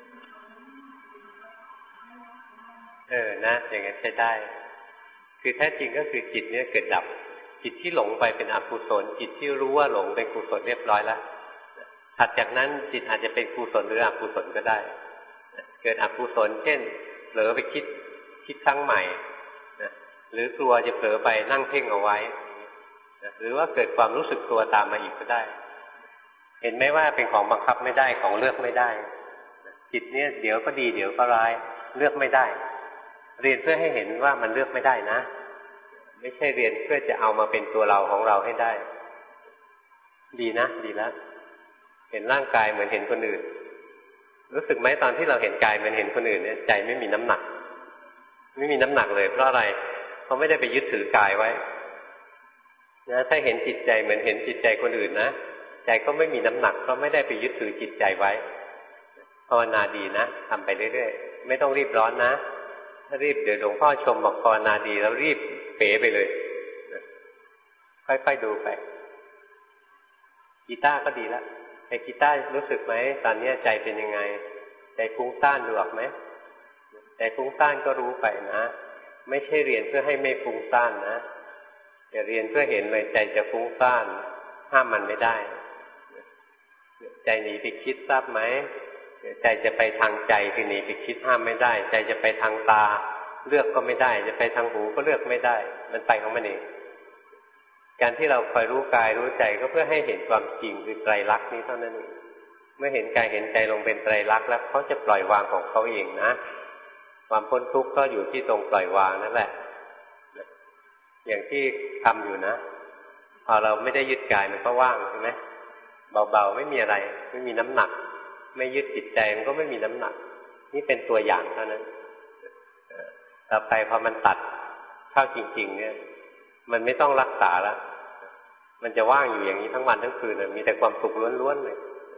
Speaker 1: นะอย่างนั้นใช้ได้คือแท้จริงก็คือจิตเนี่ยเกิดดับจิตที่หลงไปเป็นอกุศลจิตที่รู้ว่าหลงเป็นกุศลเรียบร้อยแล้วถัดจากนั้นจิตอาจจะเป็นกุศลหรืออกุศลก็ได้เกิดอกุศลเช่นเผลอไปคิดครั้งใหม่หรือกลัวจะเผลอไปนั่งเพ่งเอาไว้หรือว่าเกิดความรู้สึกตัวตามมาอีกก็ได้เห็นไหมว่าเป็นของบังคับไม่ได้ของเลือกไม่ได้จิตเนี่ยเดี๋ยวก็ดีเดี๋ยวก็ร้ายเลือกไม่ได้เรียนเพื่อให้เห็นว่ามันเลือกไม่ได้นะไม่ใช่เรียนเพื่อจะเอามาเป็นตัวเราของเราให้ได้ดีนะดีแล้วเห็นร่างกายเหมือนเห็นคนอื่นรู้สึกไหมตอนที่เราเห็นกายเหมือนเห็นคนอื่นเนี่ยใจไม่มีน้ำหนักไม่มีน้ำหนักเลยเพราะอะไรเพราะไม่ได้ไปยึดถือกายไว้นะถ้าเห็นจิตใจเหมือนเห็นจิตใจคนอื่นนะใจก็ไม่มีน้ำหนักเพราะไม่ได้ไปยึดถือจิตใจไว้ภาวนาดีนะทำไปเรื่อยๆไม่ต้องรีบร้อนนะถ้ารีบเดี๋ยวหลวงพ่อชมบอกภาวนาดีแล้วรีบเป๋ไปเลยค่อยๆดูไปกีตาร์ก็ดีแล้วไอ้กีตาร์รู้สึกไหมตอนนี้ใจเป็นยังไงใจฟุ้งซ่านดูออกไหมใจฟุ้งซ่านก็รู้ไปนะไม่ใช่เรียนเพื่อให้ไม่ฟุ้งซ่านนะอย่าเรียนเพื่อเห็นเลยใจจะฟุ้งซ่านห้ามมันไม่ได้ใจหนีไปคิดทราบไหมใจจะไปทางใจคือหนีไปคิดห้ามไม่ได้ใจจะไปทางตาเลือกก็ไม่ได้จะไปทางหูก็เลือกไม่ได้มันไปของมันเองการที่เราคอยรู้กายรู้ใจก็เพื่อให้เห็นความจริงคือไตรลักษณ์นี้เท่านั้นเองเมื่อเห็นกายเห็นใจลงเป็นไตรลักษณ์แล้วเขาจะปล่อยวางของเขาเองนะความพ้นทุกข์ก็อยู่ที่ตรงปล่อยวางนั่นแหละอย่างที่ทำอยู่นะพอเราไม่ได้ยึดกายมันก็ว่างใช่ไหมเบาๆไม่มีอะไรไม่มีน้ำหนักไม่ยึดจิตใจมันก็ไม่มีน้ำหนักนี่เป็นตัวอย่างเท่านั้นต่อไปพอมันตัดเข้าจริงๆเนี่ยมันไม่ต้องรักษาแล้วมันจะว่างอยู่อย่างนี้ทั้งวันทั้งคืนเลยมีแต่ความสุขล้วนๆเลย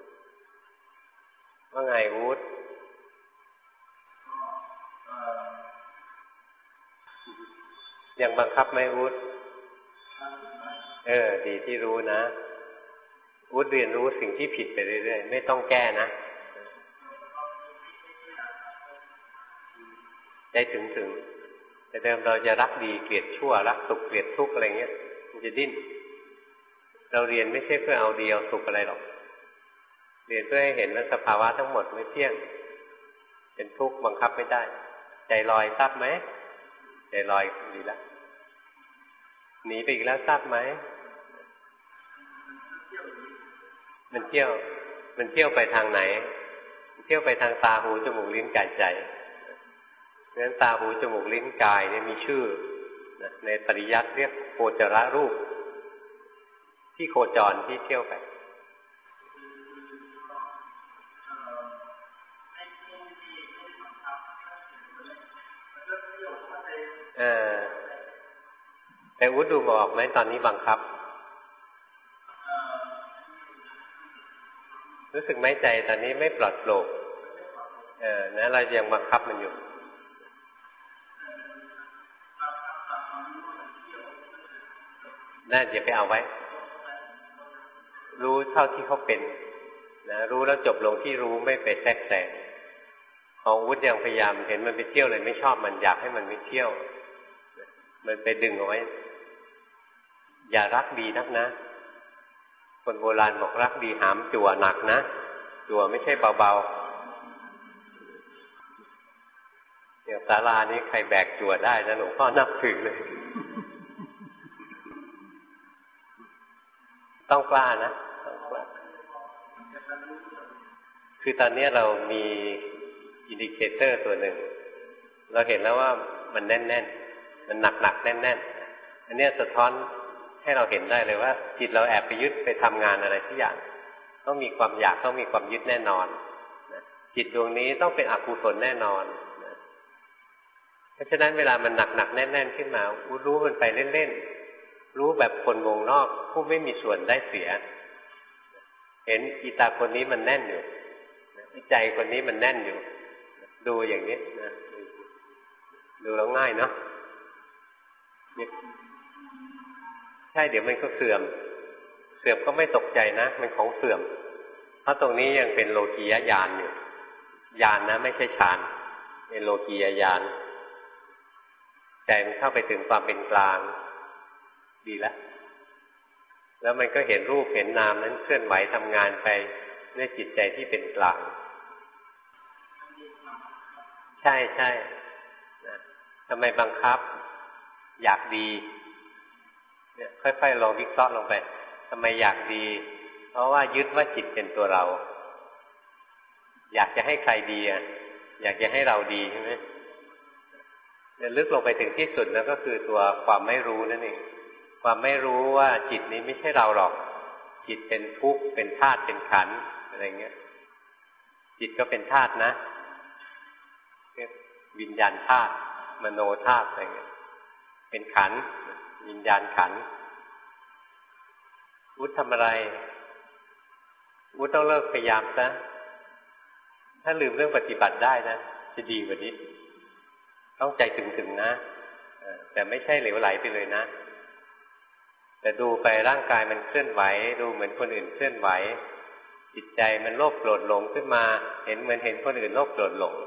Speaker 1: ว่าไงวูดยังบังคับไหมวูดดีที่รู้นะวูดเรียนรู้สิ่งที่ผิดไปเรื่อยๆไม่ต้องแก้นะใจถึงแต่เดิมเราจะรักดีเกลียดชั่วรักสุขเกลียดทุกข์อะไรเงี้ยมันจะดิ้นเราเรียนไม่ใช่เพื่อเอาดีเอาสุขอะไรหรอกเรียนเพื่อให้เห็นว่าสภาวะทั้งหมดไม่เที่ยงเป็นทุกข์บังคับไม่ได้ใจลอยทราบไหมใจลอยดีละหนีไปอีกแล้วทราบไหมมันเที่ยวไปทางไหนเที่ยวไปทางตาหูจมูกลิ้นกายใจเพราะฉะนั้นตาหูจมูกลิ้นกายเนี่ยมีชื่อในปริยัติเรียกโคจรรูปที่โคจรที่เที่ยวไปแต่วุฒิดูบอกไหมตอนนี้บังคับรู้สึกไหมใจตอนนี้ไม่ปลอดโปร่งนะเรายังบังคับมันอยู่น่าอย่าไปเอาไว้รู้เท่าที่เขาเป็นนะรู้แล้วจบลงที่รู้ไม่ไปแทรกแซงของวุฒิยังพยายามเห็นมันไปเที่ยวเลยไม่ชอบมันอยากให้มันไม่เที่ยวมันไปดึงเอาไว้อย่ารักดีนักนะคนโบราณบอกรักดีหามจั่วหนักนะจั่วไม่ใช่เบาๆอย่างศาลานี้ใครแบกจั่วได้นะหลวงพ่อนับถือเลยต้องกล้านะต้องกล้าคือตอนนี้เรามีอินดิเคเตอร์ตัวหนึ่งเราเห็นแล้วว่ามันแน่นๆมันหนักๆแน่นๆอันนี้สะท้อนให้เราเห็นได้เลยว่าจิตเราแอบไปยึดไปทำงานอะไรสักอย่างต้องมีความอยากต้องมีความยึดแน่นอนจิตดวงนี้ต้องเป็นอกุศลแน่นอนเพราะฉะนั้นเวลามันหนักๆแน่นๆขึ้นมารู้มันไปเล่นๆรู้แบบคนวงนอกผู้ไม่มีส่วนได้เสียเห็นอีตาคนนี้มันแน่นอยู่ใจคนนี้มันแน่นอยู่ดูอย่างนี้นะดูแล้วง่ายเนาะใช่เดี๋ยวมันก็เสื่อมก็ไม่ตกใจนะมันของเสื่อมเพราะตรงนี้ยังเป็นโลกียญาณอยู่ญาณนะไม่ใช่ฌานเป็นโลกียญาณใจมันเข้าไปถึงความเป็นกลางดีแล้วมันก็เห็นรูปเห็นนามนั้นเคลื่อนไหวทำงานไปด้วยจิตใจที่เป็นกลางใช่ทำไมบังคับอยากดีเนี่ยค่อยๆลองวิเคราะห์ลงไปทำไมอยากดีเพราะว่ายึดว่าจิตเป็นตัวเราอยากจะให้ใครดีอยากจะให้เราดีใช่ไหมลึกลงไปถึงที่สุดแล้วก็คือตัวความไม่รู้นั่นเองความไม่รู้ว่าจิตนี้ไม่ใช่เราหรอกจิตเป็นทุกข์เป็นธาตุเป็นขันธ์อะไรเงี้ยจิตก็เป็นธาตุนะวิญญาณธาตุมโนธาตุอะไรเงี้ยเป็นขันธ์วิญญาณขันธ์วุฒิทำอะไรวุฒิต้องเลิกพยายามซะถ้าลืมเรื่องปฏิบัติได้นะจะดีกว่านี้ต้องใจถึงๆนะแต่ไม่ใช่เหลวไหลไปเลยนะแต่ดูไปร่างกายมันเคลื่อนไหวดูเหมือนคนอื่นเคลื่อนไหวจิตใจมันโลภโกรธหลงขึ้นมาเห็นเหมือนเห็นคนอื่นโลภโกรธหลง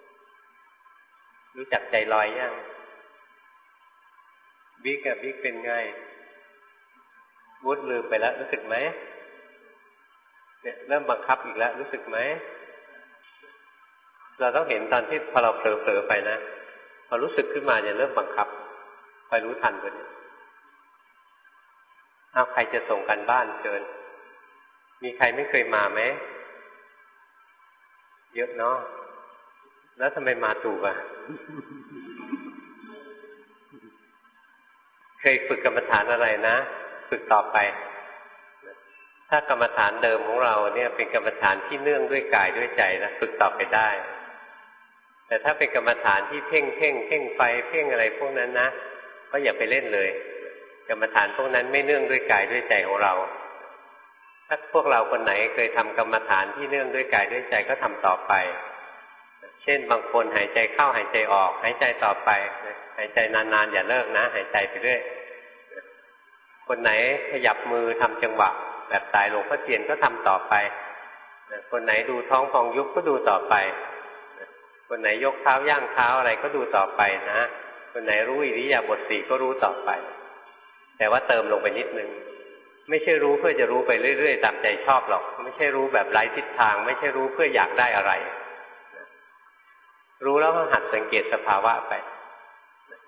Speaker 1: รู้จักใจลอยยังบิ๊กเป็นไงวุฒิลืมไปแล้วรู้สึกไหมเนี่ยเริ่มบังคับอีกแล้วรู้สึกไหมเราต้องเห็นตอนที่พอเราเผลอไปนะพอรู้สึกขึ้นมาจะเริ่มบังคับคอยรู้ทันตัวนี้เอาใครจะส่งกันบ้านเชิญมีใครไม่เคยมาไหมเยอะเนาะแล้วทำไมมาถูกเคยฝึกกรรมฐานอะไรนะฝึกต่อไปถ้ากรรมฐานเดิมของเราเนี่ยเป็นกรรมฐานที่เนื่องด้วยกายด้วยใจนะฝึกต่อไปได้แต่ถ้าเป็นกรรมฐานที่เพ่งไฟเพ่งอะไรพวกนั้นนะก็อย่าไปเล่นเลยกรรมฐานพวกนั้นไม่เนื่องด้วยกายด้วยใจของเราถ้าพวกเราคนไหนเคยทำกรรมฐานที่เนื่องด้วยกายด้วยใจก็ทำต่อไปเช่นบางคนหายใจเข้าหายใจออกหายใจต่อไปหายใจนานๆอย่าเลิกนะหายใจไปเรื่อยคนไหนขยับมือทำจังหวะแบบสายหลวงพ่อเทียนก็ทำต่อไปคนไหนดูท้องพองยุบก็ดูต่อไปคนไหนยกเท้าย่างเท้าอะไรก็ดูต่อไปนะคนไหนรู้อิริยาบถสี่ก็รู้ต่อไปแต่ว่าเติมลงไปนิดนึงไม่ใช่รู้เพื่อจะรู้ไปเรื่อยๆตามใจชอบหรอกไม่ใช่รู้แบบไร้ทิศทางไม่ใช่รู้เพื่ออยากได้อะไรรู้แล้วก็หัดสังเกตสภาวะไป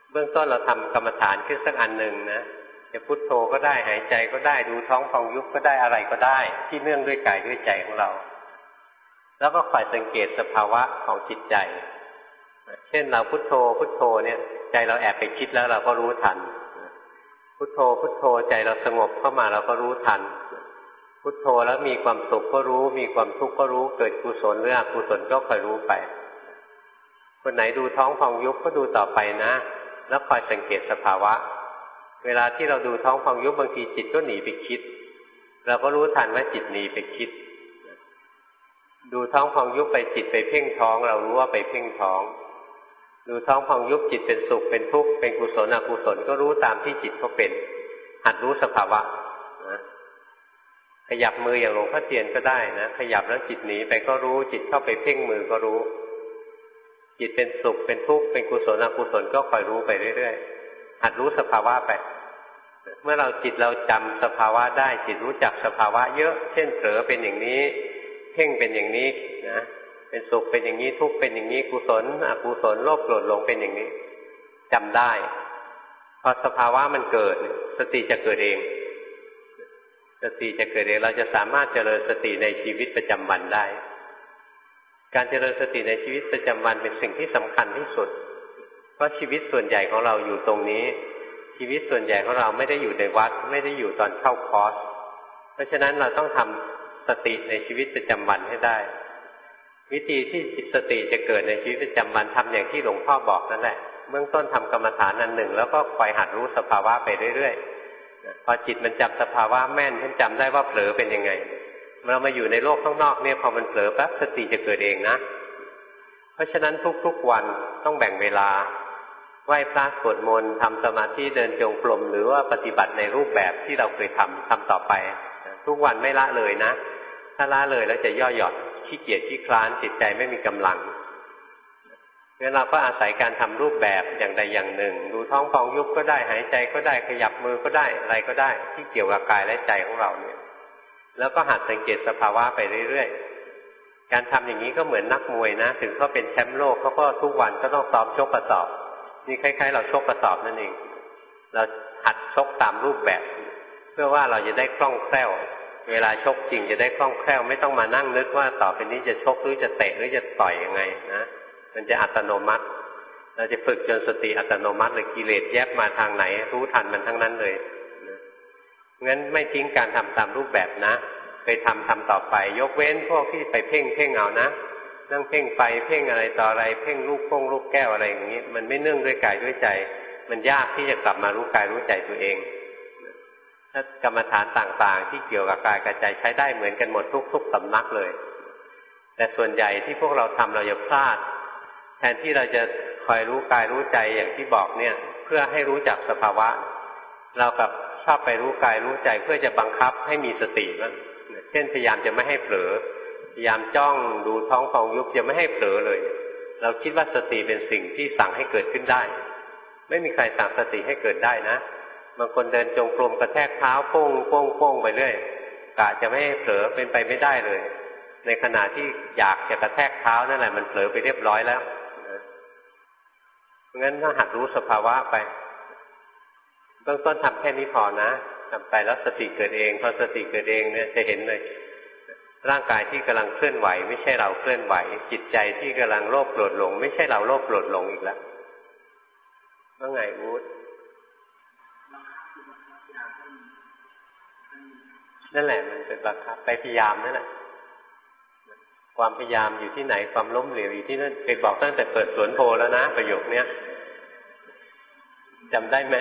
Speaker 1: เบื้องต้นเราทำกรรมฐานขึ้นสักอันหนึ่งนะจะพุทโธก็ได้หายใจก็ได้ดูท้องพองยุบก็ได้อะไรก็ได้ที่เนื่องด้วยกายด้วยใจของเราแล้วก็คอยสังเกตสภาวะของจิตใจเช่นเราพุทโธพุทโธเนี่ยใจเราแอบไปคิดแล้วเราก็รู้ทันพุทโธพุทโธใจเราสงบเข้ามาเราก็รู้ทันพุทโธแล้วมีความสุขก็รู้มีความทุกข์ก็รู้เกิดกุศลหรืออกุศลก็คอยรู้ไปคนไหนดูท้องพองยุบก็ดูต่อไปนะแล้วคอยสังเกตสภาวะเวลาที่เราดูท้องพองยุบบางทีจิตก็หนีไปคิดเราก็รู้ทันว่าจิตหนีไปคิดดูท้องพองยุบไปจิตไปเพ่งท้องเรารู้ว่าไปเพ่งท้องดูท้องพองยุบจิตเป็นสุขเป็นทุกข์เป็นกุศลอกุศลก็รู้ตามที่จิตเขาเป็นหัดรู้สภาวะนะขยับมืออย่างหลวงพ่อเทียนก็ได้นะขยับแล้วจิตหนีไปก็รู้จิตเข้าไปเพ่งมือก็รู้จิตเป็นสุขเป็นทุกข์เป็นกุศลอกุศลก็คอยรู้ไปเรื่อยๆหัดรู้สภาวะไปเมื่อจิตเราจำสภาวะได้จิตรู้จักสภาวะเยอะเช่นเผลอเป็นอย่างนี้เพ่งเป็นอย่างนี้นะเป็นสุขเป็นอย่างนี้ทุกข์เป็นอย่างนี้กุศลอกุศลโลภโกรธหลงเป็นอย่างนี้จำได้พอสภาวะมันเกิดสติจะเกิดเองสติจะเกิดเองเราจะสามารถเจริญสติในชีวิตประจำวันได้การเจริญสติในชีวิตประจำวันเป็นสิ่งที่สำคัญที่สุดเพราะชีวิตส่วนใหญ่ของเราอยู่ตรงนี้ชีวิตส่วนใหญ่ของเราไม่ได้อยู่ในวัดไม่ได้อยู่ตอนเข้าคอร์สเพราะฉะนั้นเราต้องทำสติในชีวิตประจำวันให้ได้วิธีที่สติจะเกิดในชีวิตประจำวันทำอย่างที่หลวงพ่อบอกนั่นแหละเบื้องต้นทำกรรมฐานอันหนึ่งแล้วก็คอยหัดรู้สภาวะไปเรื่อยๆพอจิตมันจำสภาวะแม่นจำได้ว่าเผลอเป็นยังไงเรามาอยู่ในโลกข้างนอกเนี่ยพอมันเผลอปั๊บสติจะเกิดเองนะเพราะฉะนั้นทุกๆวันต้องแบ่งเวลาไหว้พระสวดมนต์ทำสมาธิเดินจงกรมหรือว่าปฏิบัติในรูปแบบที่เราเคยทำต่อไปทุกวันไม่ละเลยนะถ้าละเลยแล้วจะย่อหย่อนขี้เกียจขี้คลานจิตใจไม่มีกำลังงั้นเราก็อาศัยการทำรูปแบบอย่างใดอย่างหนึ่งดูท้องพองยุบก็ได้หายใจก็ได้ขยับมือก็ได้อะไรก็ได้ที่เกี่ยวกับกายและใจของเราเนี่ยแล้วก็หัดสังเกตสภาวะไปเรื่อยๆการทำอย่างนี้ก็เหมือนนักมวยนะถึงเขาเป็นแชมป์โลกเขาก็ทุกวันก็ต้องซ้อมชกกระสอบนี่คล้ายๆเราชกกระสอบนั่นเองเราหัดชกตามรูปแบบเพื่อว่าเราจะได้คล่องแคล่วเวลาชกจริงจะได้คล่องแคล่วไม่ต้องมานั่งนึกว่าต่อไปนี้จะชกหรือจะเตะหรือจะต่อยยังไงนะมันจะอัตโนมัติเราจะฝึกจนสติอัตโนมัติเลยกิเลสแยบมาทางไหนรู้ทันมันทั้งนั้นเลยงั้นไม่ทิ้งการทำตามรูปแบบนะเคยทำต่อไปยกเว้นพวกที่ไปเพ่งเอานะนั่งเพ่งไปเพ่งอะไรต่ออะไรเพ่งลูกแก้วอะไรอย่างนี้มันไม่เนื่องด้วยกายด้วยใจมันยากที่จะกลับมารู้กายรู้ใจตัวเองถ้ากรรมฐานต่างๆที่เกี่ยวกับกายกับใจใช้ได้เหมือนกันหมดทุกๆสำนักเลยแต่ส่วนใหญ่ที่พวกเราทำเราอย่าพลาดแทนที่เราจะคอยรู้กายรู้ใจอย่างที่บอกเนี่ยเพื่อให้รู้จักสภาวะเรากับชอบไปรู้กายรู้ใจเพื่อจะบังคับให้มีสตินั่นเช่นพยายามจะไม่ให้เผลอพยายามจ้องดูท้องพองยุบจะไม่ให้เผลอเลยเราคิดว่าสติเป็นสิ่งที่สั่งให้เกิดขึ้นได้ไม่มีใครสั่งสติให้เกิดได้นะบางคนเดินจงกรมกระแทกเท้าโป้งไปเรื่อยกะจะไม่ให้เผลอเป็นไปไม่ได้เลยในขณะที่อยากจะกระแทกเท้านั่นแหละมันเผลอไปเรียบร้อยแล้วเพราะงั้นต้องหัดรู้สภาวะไปเบื้องต้นทำแค่นี้พอนะทำไปแล้วสติเกิดเองพอสติเกิดเองเนี่ยจะเห็นเลยร่างกายที่กำลังเคลื่อนไหวไม่ใช่เราเคลื่อนไหวจิตใจที่กำลังโลภโกรธหลงไม่ใช่เราโลภโกรธหลงอีกแล้วว่าไงวูดนั่นแหละมันเป็นบังคับไปพยายามนั่นแหละความพยายามอยู่ที่ไหนความล้มเหลวอยู่ที่นั่นเคยบอกตั้งแต่เปิดสวนโพแล้วนะประโยคเนี้ยจำได้ไหม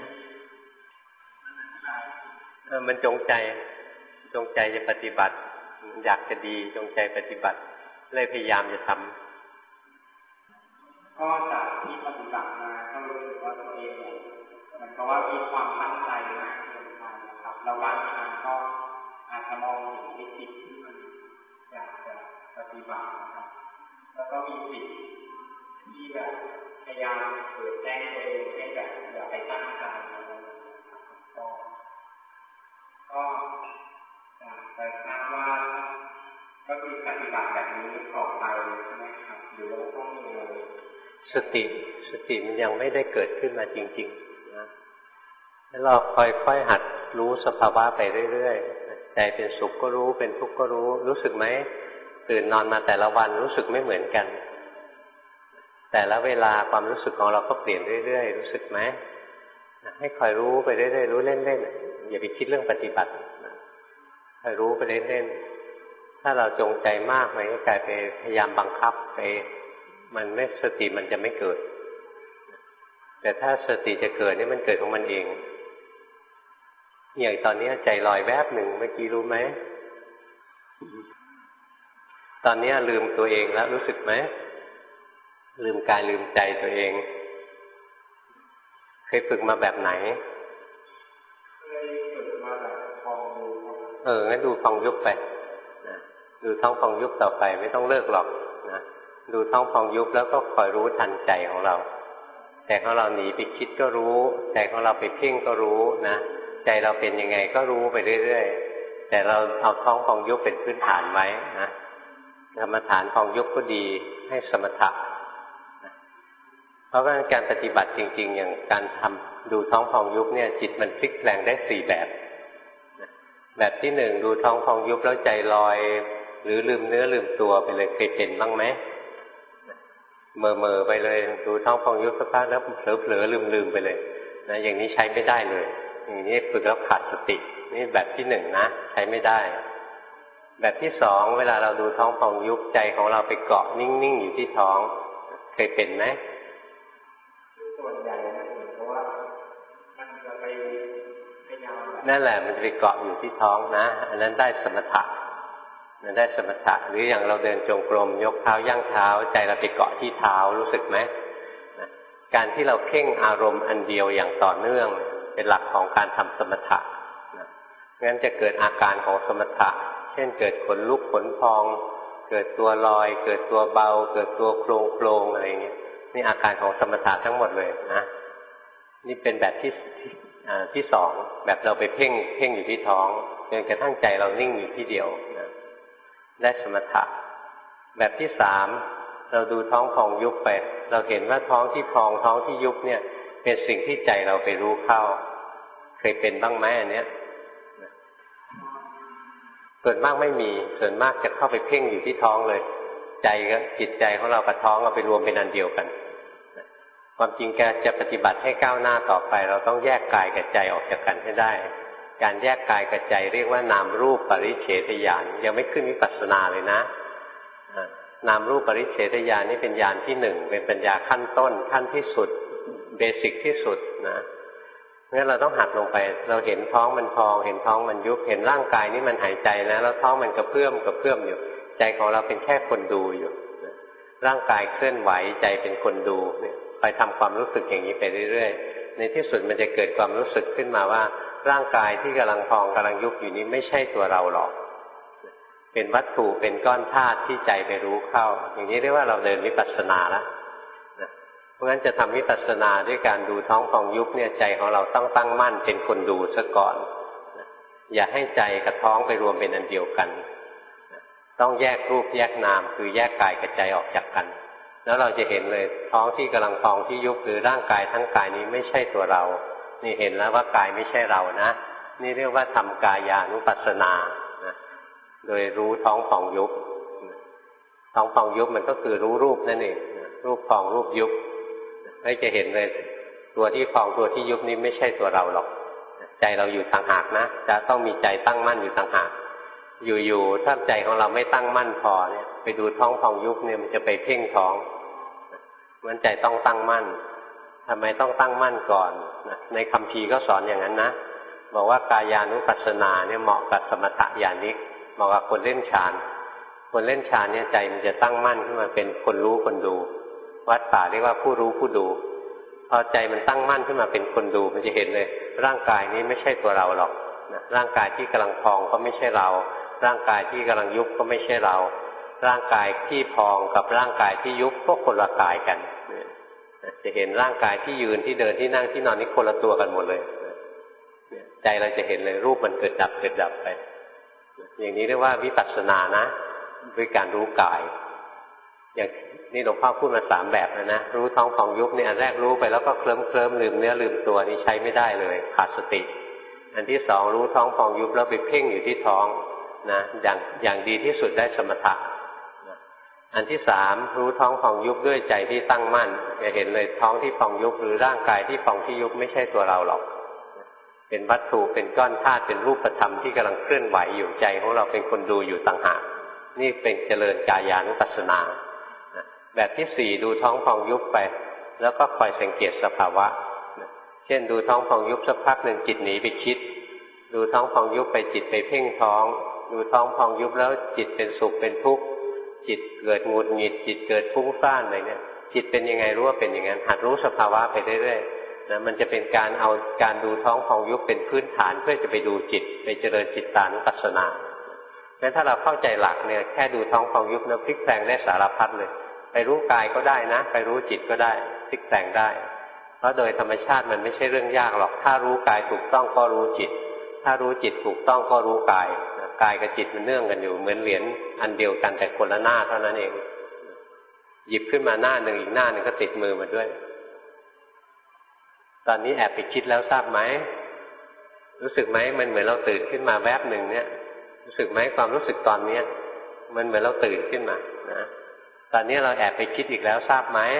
Speaker 1: มันจงใจจะปฏิบัติอยากจะดีจงใจปฏิบัติเลยพยายามจะทำ
Speaker 2: ก็จากที่ปฏิบัติมาก็รู้สึกว่าตัวเองมันก็ว่ามีความมั่นใจมากเกินไปครับแล้วบางครั้งก็อาจจะมองเห็นวิธีที่มันอยากจะปฏิบัตินะครับแล้วก็มีสิ่งที่แบบพยายามเปิดแจ้งตัวเองให้แบบอย่าไปตั้งใจอะไรก็อยากจะทราบว่าก็คือปฏิบัติแบบนี้ต่อไปใช่ไหมครับหรือว่าต้องมีอะไรส
Speaker 1: สติมันยังไม่ได้เกิดขึ้นมาจริงๆนะแล้วเราค่อยๆหัดรู้สภาวะไปเรื่อยๆใจเป็นสุขก็รู้เป็นทุกข์ก็รู้สึกไหมตื่นนอนมาแต่ละวันรู้สึกไม่เหมือนกันแต่ละเวลาความรู้สึกของเราก็เปลี่ยนเรื่อยๆรู้สึกไหมให้คอยรู้ไปเรื่อยๆรู้เล่นๆอย่าไปคิดเรื่องปฏิบัติคอยรู้ไปเล่นๆถ้าเราจงใจมากมันก็กลายไปพยายามบังคับไปมันไม่สติมันจะไม่เกิดแต่ถ้าสติจะเกิดนี่มันเกิดของมันเองอย่างตอนนี้ใจลอยแวบหนึ่งเมื่อกี้รู้ไหมตอนนี้ลืมตัวเองแล้วรู้สึกไหมลืมกายลืมใจตัวเองเคยฝึกมาแบบไหน
Speaker 2: เคยฝึกมาแบบฟองยุบ
Speaker 1: งั้นดูฟองยุบไปนะดูท้องฟองยุบต่อไปไม่ต้องเลิกหรอกนะดูท้องฟองยุบแล้วก็คอยรู้ทันใจของเราใจของเราหนีไปคิดก็รู้ใจของเราไปเพ่งก็รู้นะใจเราเป็นยังไงก็รู้ไปเรื่อยๆแต่เราเอาท้องฟองยุบเป็นพื้นฐานไว้นะกรรมฐานฟองยุบก็ดีให้สมถะเพราะว่าการปฏิบัติจริงๆอย่างการทำดูท้องพองยุบเนี่ยจิตมันพลิกแปลงได้4แบบแบบที่1ดูท้องพองยุบแล้วใจลอยหรือลืมเนื้อลืมตัวไปเลยเคยเป็นบ้างไหมเม่อไปเลยดูท้องพองยุบสักพักแล้วเผลอๆลืมไปเลยนะอย่างนี้ใช้ไม่ได้เลยอย่างนี้ฝึกแล้วขาดสตินี่แบบที่1นะใช้ไม่ได้แบบที่2เวลาเราดูท้องพองยุบใจของเราไปเกาะนิ่งๆอยู่ที่ท้องเคยเป็นไหม
Speaker 2: ส่วนใหญ่เพราะว่ามันจะไปพยายาม
Speaker 1: นั่นแหละมันจะไปเกาะอยู่ที่ท้องนะอันนั้นได้สมถะนั่นได้สมถะหรืออย่างเราเดินจงกรมยกเท้าย่างเท้าใจเราไปเกาะที่เท้ารู้สึกไหมการที่เราเพ่งอารมณ์อันเดียวอย่างต่อเนื่องเป็นหลักของการทำสมถะงั้นจะเกิดอาการของสมถะเช่นเกิดขนลุกขนพองเกิดตัวลอยเกิดตัวเบาเกิดตัวโครงอะไรเงี้ยนี่อาการของสมถะทั้งหมดเลยนะนี่เป็นแบบที่2แบบเราไปเพ่งอยู่ที่ท้องจนกระทั่งใจเรานิ่งอยู่ที่เดียวนะได้สมถะแบบที่3เราดูท้องพองยุบไปเราเห็นว่าท้องที่พองท้องที่ยุบเนี่ยเป็นสิ่งที่ใจเราไปรู้เข้าเคยเป็นบ้างไหมอันเนี้ยส่วนมากไม่มีส่วนมากจะเข้าไปเพ่งอยู่ที่ท้องเลยใจก็จิตใจของเรากับท้องเอาไปรวมเป็นอันเดียวกันความจริงแกจะปฏิบัติให้ก้าวหน้าต่อไปเราต้องแยกกายกับใจออกจากกันให้ได้การแยกกายกับใจเรียกว่านามรูปปริเฉทญาณยังไม่ขึ้นวิปัสสนาเลยนะนามรูปปริเฉทญาณนี่เป็นญาณที่1เป็นปัญญาขั้นต้นขั้นที่สุดเบสิกที่สุดนะงั้นเราต้องหัดลงไปเราเห็นท้องมันพองเห็นท้องมันยุบเห็นร่างกายนี้มันหายใจนะแล้วท้องมันกระเพื่อมอยู่ใจของเราเป็นแค่คนดูอยู่ร่างกายเคลื่อนไหวใจเป็นคนดูเนี่ยไปทำความรู้สึกอย่างนี้ไปเรื่อยๆในที่สุดมันจะเกิดความรู้สึกขึ้นมาว่าร่างกายที่กำลังพองกำลังยุบอยู่นี้ไม่ใช่ตัวเราหรอกเป็นวัตถุเป็นก้อนธาตุที่ใจไปรู้เข้าอย่างนี้เรียกว่าเราเดินวิปัสสนาแล้วเพราะงั้นจะทำวิปัสสนาด้วยการดูท้องพองยุบเนี่ยใจของเราต้องตั้งมั่นเป็นคนดูซะก่อนอย่าให้ใจกับท้องไปรวมเป็นอันเดียวกันต้องแยกรูปแยกนามคือแยกกายกับใจออกจากกันแล้วเราจะเห็นเลยท้องที่กำลังพองที่ยุบหรือร่างกายทั้งกายนี้ไม่ใช่ตัวเรานี่เห็นแล้วว่ากายไม่ใช่เรานะนี่เรียกว่าทำกายานุปัสสนาโดยรู้ท้องพองยุบท้องพองยุบมันก็คือรู้รูปนั่นเองรูปพองรูปยุบให้จะเห็นเลยตัวที่พองตัวที่ยุบนี้ไม่ใช่ตัวเราหรอกใจเราอยู่ต่างหากนะจะต้องมีใจตั้งมั่นอยู่ต่างหากอยู่ๆถ้าใจของเราไม่ตั้งมั่นพอเนี่ยไปดูท้องพองยุบเนี่ยมันจะไปเพ่งท้องเหมือนใจต้องตั้งมั่นทำไมต้องตั้งมั่นก่อนในคัมภีร์ก็สอนอย่างนั้นนะบอกว่ากายานุปัสสนาเนี่ยเหมาะกับสมถะญาณิกเหมาะกับคนเล่นฌานคนเล่นฌานเนี่ยใจมันจะตั้งมั่นขึ้นมาเป็นคนรู้คนดูวัดป่าเรียกว่าผู้รู้ผู้ดูพอใจมันตั้งมั่นขึ้นมาเป็นคนดูมันจะเห็นเลยร่างกายนี้ไม่ใช่ตัวเราหรอกร่างกายที่กำลังพองก็ไม่ใช่เราร่างกายที่กำลังยุบก็ไม่ใช่เราร่างกายที่พองกับร่างกายที่ยุบก็คนละกายกันจะเห็นร่างกายที่ยืนที่เดินที่นั่งที่นอนนี่คนละตัวกันหมดเลยใจเราจะเห็นเลยรูปมันเกิดดับไปอย่างนี้เรียกว่าวิปัสสนานะด้วยการรู้กายอย่างนี่หลวงพ่อพูดมา3แบบแล้วนะรู้ท้องพองยุบนี่อันแรกรู้ไปแล้วก็เคลิ้มลืมเนื้อลืมตัวนี่ใช้ไม่ได้เลยขาดสติอันที่สองรู้ท้องพองยุบแล้วไปเพ่งอยู่ที่ท้องนะอย่างดีที่สุดได้สมถะอันที่สามรู้ท้องพองยุบด้วยใจที่ตั้งมั่นจะเห็นเลยท้องที่พองยุบหรือร่างกายที่พองที่ยุบไม่ใช่ตัวเราหรอกเป็นวัตถุเป็นก้อนธาตุเป็นรูปธรรมที่กำลังเคลื่อนไหวอยู่ใจของเราเป็นคนดูอยู่ต่างหากนี่เป็นเจริญกายานุปัสสนาแบบที่สี่ดูท้องพองยุบไปแล้วก็คอยสังเกตสภาวะเช่นดูท้องพองยุบสักพักหนึ่งจิตหนีไปคิดดูท้องพองยุบไปจิตไปเพ่งท้องดูท้องพองยุบแล้วจิตเป็นสุขเป็นทุกข์จิตเกิดหงุดหงิดจิตเกิดฟุ้งซ่านอะไรเนี่ยจิตเป็นยังไงรู้ว่าเป็นอย่างนั้นหัดรู้สภาวะไปเรื่อยๆนะมันจะเป็นการเอาการดูท้องพองยุบเป็นพื้นฐานเพื่อจะไปดูจิตไปเจริญจิตตานุปัสสนางั้นถ้าเราเข้าใจหลักเนี่ยแค่ดูท้องพองยุบนะพลิกแปลงได้สารพัดเลยไปรู้กายก็ได้นะไปรู้จิตก็ได้พลิกแปลงได้เพราะโดยธรรมชาติมันไม่ใช่เรื่องยากหรอกถ้ารู้กายถูกต้องก็รู้จิตถ้ารู้จิตถูกต้องก็รู้กายกายกับจิตมันเนื่องกันอยู่เหมือนเหรียญอันเดียวกันแต่คนละหน้าเท่านั้นเองหยิบขึ้นมาหน้าหนึ่งอีกหน้าหนึ่งก็ติดมือมาด้วยตอนนี้แอบไปคิดแล้วทราบไหมรู้สึกไหมมันเหมือนเราตื่นขึ้นมาแวบหนึ่งเนี่ยรู้สึกไหมความรู้สึกตอนนี้มันเหมือนเราตื่นขึ้นมานะตอนนี้เราแอบไปคิดอีกแล้วทราบไหม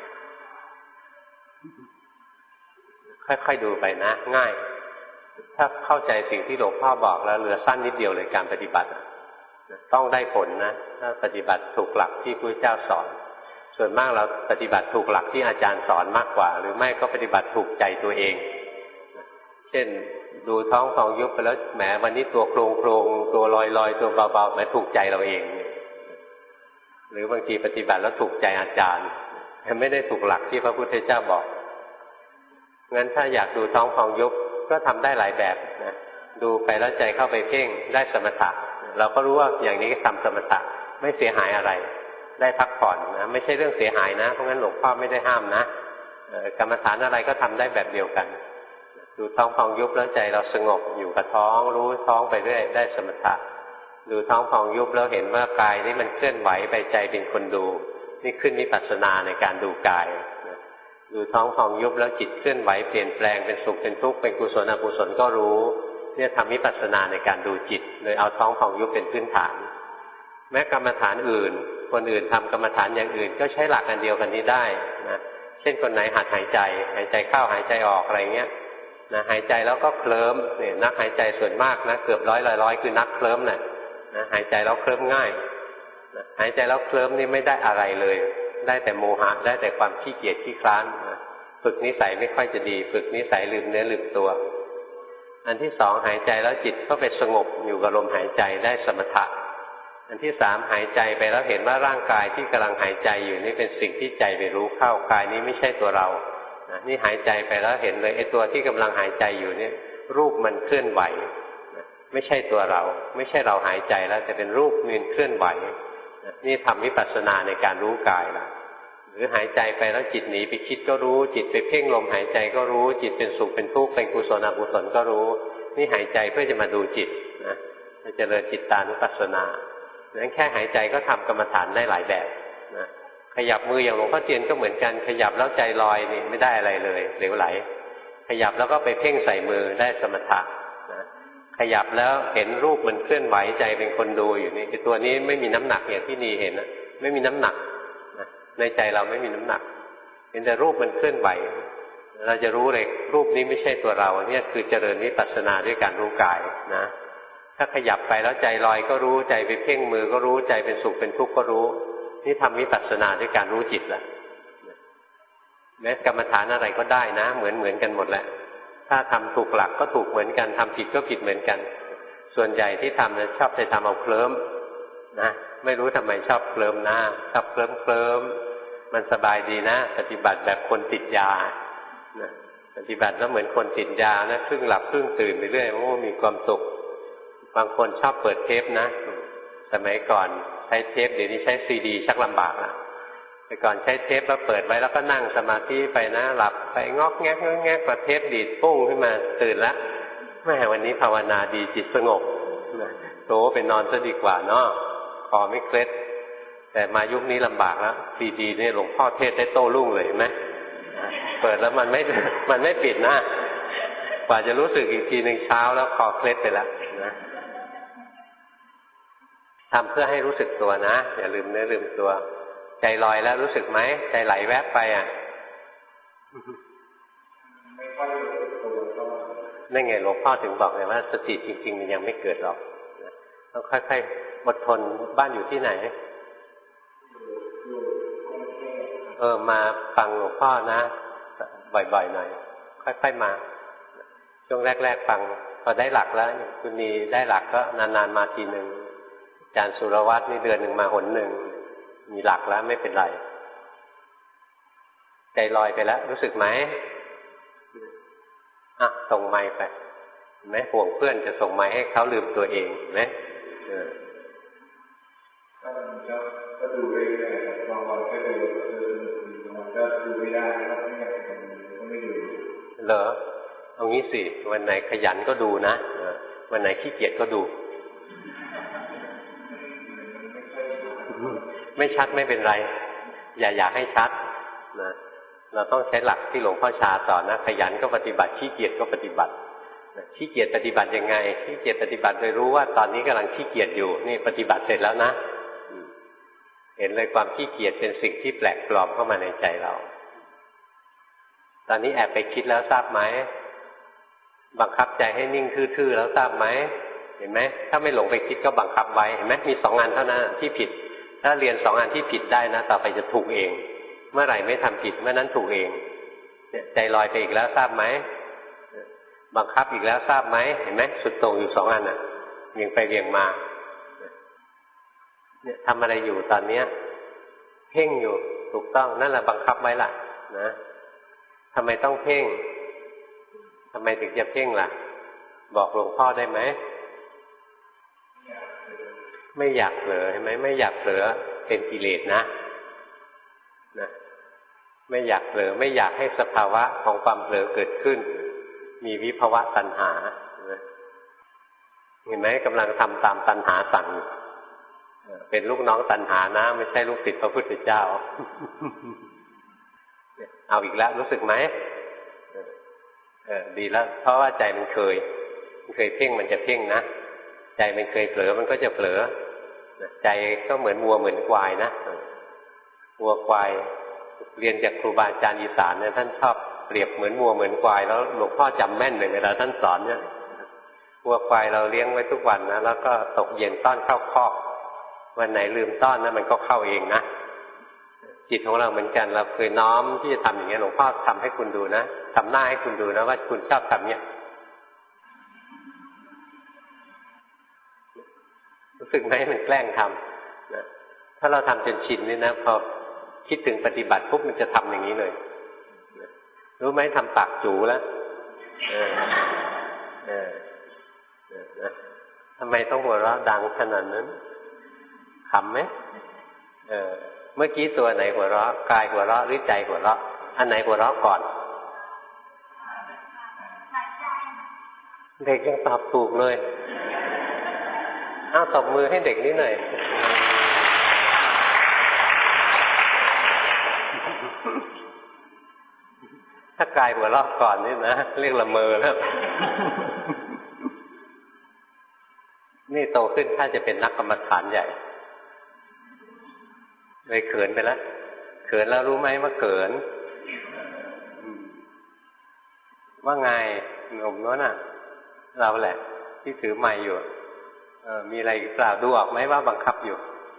Speaker 1: ค่อยๆดูไปนะง่ายถ้าเข้าใจสิ่งที่หลวงพ่อบอกแล้วเหลือสั้นนิดเดียวเลยการปฏิบัติต้องได้ผลนะถ้าปฏิบัติถูกหลักที่พระพุทธเจ้าสอนส่วนมากเราปฏิบัติถูกหลักที่อาจารย์สอนมากกว่าหรือไม่ก็ปฏิบัติถูกใจตัวเองเช่นดูท้องพองยุบไปแล้วแหมวันนี้ตัวโครงตัวลอยตัวเบาๆแหมถูกใจเราเองหรือบางทีปฏิบัติแล้วถูกใจอาจารย์ไม่ได้ถูกหลักที่พระพุทธเจ้าบอกงั้นถ้าอยากดูท้องพองยุบก็ทำได้หลายแบบนะดูไปแล้วใจเข้าไปเพ่งได้สมถะเราก็รู้ว่าอย่างนี้ทำสมถะไม่เสียหายอะไรได้พักผ่อนนะไม่ใช่เรื่องเสียหายนะเพราะงั้นหลวงพ่อไม่ได้ห้ามนะกรรมฐานอะไรก็ทำได้แบบเดียวกันดูท้องพองยุบแล้วใจเราสงบอยู่กับท้องรู้ท้องไปเรื่อยได้สมถะดูท้องพองยุบแล้วเห็นว่ากายนี้มันเคลื่อนไหวไปใจเป็นคนดูนี่ขึ้นวิปัสสนาในการดูกายดูท้องพองยุบแล้วจิตเคลื่อนไหวเปลี่ยนแปลงเป็นสุขเป็นทุกข์เป็นกุศลอกุศลก็รู้เนี่ยทำวิปัสสนาในการดูจิตโดยเอาท้องพองยุบเป็นพื้นฐานแม้กรรมฐานอื่นคนอื่นทำกรรมฐานอย่างอื่นก็ใช้หลักอันเดียวกันนี้ได้นะเช่นคนไหนหัดหายใจเข้าหายใจออกอะไรเงี้ยนะหายใจแล้วก็เคลิ้มเนี่ยนักหายใจส่วนมากนะเกือบร้อยคือนักเคลิ้มนะหายใจแล้วเคลิ้มง่ายนะหายใจแล้วเคลิ้มนี่ไม่ได้อะไรเลยได้แต่โมหะได้แต่ความขี้เกียจขี้คร้านฝึกนิสัยไม่ค่อยจะดีฝึกนิสัยลืมเนื้อลืมตัวอันที่สองหายใจแล้วจิตก็ไปสงบอยู่กับลมหายใจได้สมถะอันที่สามหายใจไปแล้วเห็นว่าร่างกายที่กำลังหายใจอยู่นี่เป็นสิ่งที่ใจไปรู้เข้ากายนี้ไม่ใช่ตัวเรานี่หายใจไปแล้วเห็นเลยไอ้ตัวที่กำลังหายใจอยู่นี่รูปมันเคลื่อนไหวไม่ใช่ตัวเราไม่ใช่เราหายใจแล้วแต่เป็นรูปมันเคลื่อนไหวนี่ทำวิปัสสนาในการรู้กายแล้วหรือหายใจไปแล้วจิตหนีไปคิดก็รู้จิตไปเพ่งลมหายใจก็รู้จิตเป็นสุขเป็นทุกข์เป็นกุศลอกุศลก็รู้นี่หายใจเพื่อจะมาดูจิตนะจะเจริญจิตตานุปัสสนานั้นแค่หายใจก็ทำกรรมฐานได้หลายแบบนะขยับมืออย่างหลวงพ่อเทียนก็เหมือนกันขยับแล้วใจลอยนี่ไม่ได้อะไรเลยเหลวไหลขยับแล้วก็ไปเพ่งใส่มือได้สมถะนะขยับแล้วเห็นรูปมันเคลื่อนไหวใจเป็นคนดูอยู่นี่ตัวนี้ไม่มีน้ำหนักอย่างที่นี่เห็นนะไม่มีน้ำหนักนะในใจเราไม่มีน้ำหนักเห็นแต่รูปมันเคลื่อนไหวเราจะรู้เลยรูปนี้ไม่ใช่ตัวเราเนี่ยคือเจริญวิปัสสนาด้วยการรู้กายนะถ้าขยับไปแล้วใจลอยก็รู้ใจไปเพ่งมือก็รู้ใจเป็นสุขเป็นทุกข์ก็รู้นี่ทำวิปัสสนาด้วยการรู้จิตแหละแม้กรรมฐานอะไรก็ได้นะเหมือนกันหมดแหละถ้าทำถูกหลักก็ถูกเหมือนกันทำผิดก็ผิดเหมือนกันส่วนใหญ่ที่ทำเนี่ยชอบไปทำเอาเคลิ้มนะไม่รู้ทำไมชอบเคลิ้มหน้าชอบเคลิ้มมันสบายดีนะปฏิบัติแบบคนติดยานะปฏิบัติแล้วเหมือนคนติดยานะครึ่งหลับครึ่งตื่นไปเรื่อยโอ้มีความสุขบางคนชอบเปิดเทปนะสมัยก่อนใช้เทปเดี๋ยวนี้ใช้ซีดีชักลำบากละแต่ก่อนใช้เทปแล้วเปิดไว้แล้วก็นั่งสมาธิไปนะหลับไปงอกแงกกว่าเทปดีดปุ้งขึ้นมาตื่นละแม่วันนี้ภาวนาดีจิตสงบโตไปนอนซะดีกว่าเนาะคอไม่เคล็ดแต่มายุคนี้ลำบากแล้วซีดีนี่หลวงพ่อเทศได้โต้รุ่งเลยเห็นไหมเปิดแล้วมันไม่ปิดนะกว่าจะรู้สึกอีกทีหนึ่งเช้าแล้วคอเคล็ดไปแล้วนะทำเพื่อให้รู้สึกตัวนะอย่าลืมเนื้อลืมตัวใจลอยแล้วรู้สึกไหมใจไหลแวบไป
Speaker 2: ไม่ค่อยรู้สึกตัวก็
Speaker 1: นั่นไงหลวงพ่อถึงบอกไงว่าสติจริงๆมันยังไม่เกิดหรอกต้องค่อยๆอดทนบ้านอยู่ที่ไหนมาฟังหลวงพ่อนะบ่อยๆหน่อยค่อยๆมาช่วงแรกๆฟังพอได้หลักแล้วคุณนีได้หลักก็นานๆมาทีหนึ่งอาจารย์สุรวัตรนี่เดือนหนึ่งมาหนหนึ่งมีหลักแล้วไม่เป็นไรใจลอยไปแล้วรู้สึกไหมส่งไมค์ไปเห็นไหมห่วงเพื่อนจะส่งไมค์ให้เขาลืมตัวเองเห็นไหม
Speaker 2: ก็ดูเรื่อยๆบางวันก็ดูมันก็ดูไม่ได้ก็ไม่อยากจะดูก็ไม่ดู
Speaker 1: เหรอเอางี้สิวันไหนขยันก็ดูนะวันไหนขี้เกียจก็ดูไม่ชัดไม่เป็นไรอยากให้ชัดนะเราต้องใช้หลักที่หลวงพ่อชาสอนนะขยันก็ปฏิบัติขี้เกียจก็ปฏิบัติขี้เกียจปฏิบัติยังไงขี้เกียจปฏิบัติโดยรู้ว่าตอนนี้กำลังขี้เกียจอยู่นี่ปฏิบัติเสร็จแล้วนะเห็นเลยความขี้เกียจเป็นสิ่งที่แปลกปลอมเข้ามาในใจเราตอนนี้แอบไปคิดแล้วทราบไหมบังคับใจให้นิ่งทื่อๆแล้วทราบไหมเห็นไหมถ้าไม่หลงไปคิดก็บังคับไว้เห็นไหมมี2 อันเท่านั้นที่ผิดถ้าเรียน2 อันที่ผิดได้นะต่อไปจะถูกเองเมื่อไหร่ไม่ทำผิดเมื่อนั้นถูกเองใจลอยไปอีกแล้วทราบไหมบังคับอีกแล้วทราบไหมเห็นไหมสุดโต่งอยู่2 อันเวียงไปเวียงมาเนี่ยทำอะไรอยู่ตอนเนี้ยเพ่งอยู่ถูกต้องนั่นแหละบังคับไว้ล่ะนะทำไมต้องเพ่งทำไมถึงจะเพ่งล่ะบอกหลวงพ่อได้ไหมไม่อยากเผลอใช่ไหมไม่อยากเผลอเป็นกิเลสนะไม่อยากเผลอไม่อยากให้สภาวะของความเผลอเกิดขึ้นมีวิภวะตัณหาเห็นไหมกำลังทำตามตัณหาสั่งเป็นลูกน้องตัณหานะไม่ใช่ลูกศิษย์พระพุทธเจ้าเอาอีกแล้วรู้สึกไหมดีแล้วเพราะว่าใจมันเคยเพ่งมันจะเพ่งนะใจมันเคยเผลอมันก็จะเผลอใจก็เหมือนวัวเหมือนควายนะวัวควายเรียนจากครูบาอาจารย์อีสานเนี่ยท่านชอบเปรียบเหมือนวัวเหมือนควายแล้วหลวงพ่อจำแม่นเลยเวลาท่านสอนเนี่ยวัวควายเราเลี้ยงไว้ทุกวันนะแล้วก็ตกเย็นต้อนเข้าคอกวันไหนลืมต้อนนะมันก็เข้าเองนะจิตของเราเหมือนกันเราเคยน้อมที่จะทำอย่างนี้หลวงพ่อทำให้คุณดูนะทำหน้าให้คุณดูนะว่าคุณชอบทำเนี่ยรู้สึกไหมมันแกล้งทำนะถ้าเราทำจนชินนี่นะพอคิดถึงปฏิบัติปุ๊บมันจะทำอย่างนี้เลยรู้ไหมทำปากจู๋แล้วทำไมต้องหัวเราะดังขนาดนั้นขำไหมเมื่อกี้ตัวไหนหัวเราะกายหัวเราะหรือใจหัวเราะอันไหนหัวเราะก่อนเด็กยังตอบถูกเลยตบมือให้เด็กนิดหน่อยถ้ากายหัวเราะก่อนนี่นะเรียกละเมอแล้วนี่โตขึ้นถ้าจะเป็นนักกรรมฐานใหญ่เลยเขินไปแล้วเขินแล้วรู้ไหมว่าเขินว่าไงหนุ่มโน้นน่ะเราแหละที่ถือไมค์อยู่มีอะไรกล่าวดูออกไหมว่าบังคับอยู่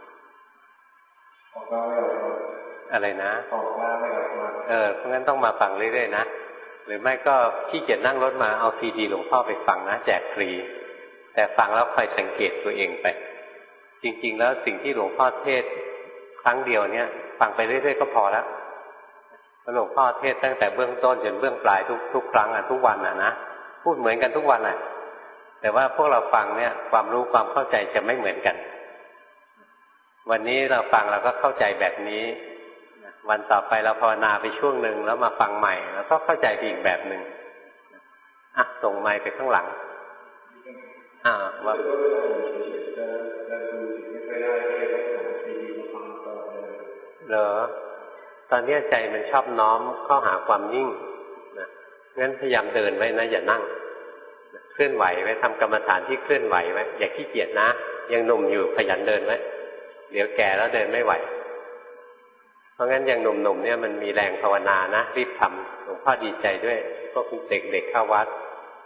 Speaker 1: อะไรนะเพราะงั้นต้องมาฟังเรื่อยๆนะหรือไม่ก็ขี้เกียจนั่งรถมาเอาซีดีหลวงพ่อไปฟังนะแจกฟรีแต่ฟังแล้วคอยสังเกตตัวเองไปจริงๆแล้วสิ่งที่หลวงพ่อเทศครั้งเดียวเนี่ยฟังไปเรื่อยๆก็พอแล้วหลวงพ่อเทศตั้งแต่เบื้องต้นจนเบื้องปลายทุกครั้งทุกวันนะพูดเหมือนกันทุกวันแต่ว่าพวกเราฟังเนี่ยความรู้ความเข้าใจจะไม่เหมือนกันวันนี้เราฟังเราก็เข้าใจแบบนี้วันต่อไปเราภาวนาไปช่วงหนึ่งแล้วมาฟังใหม่แล้วก็เข้าใจไปอีกแบบหนึ่งส่งไมค์ไปข้างหลังว่า
Speaker 2: เวลาอยู่เฉยๆจะดูสิ่งไม่ค่อยได้ก็เลยต้องหาซีดีมาฟังต่อเลย
Speaker 1: เหรอตอนนี้ใจมันชอบน้อมเข้าหาความนิ่งนะงั้นพยายามเดินไว้นะอย่านั่งเคลื่อนไหวไว้ทำกรรมฐานที่เคลื่อนไหวไว้อย่าขี้เกียจนะยังหนุ่มอยู่ขยันเดินไว้เดี๋ยวแก่แล้วเดินไม่ไหวเพราะงั้นยังหนุ่มๆเนี่ยมันมีแรงภาวนานะรีบทำหลวงพ่อดีใจด้วยพวกเด็กๆเข้าวัด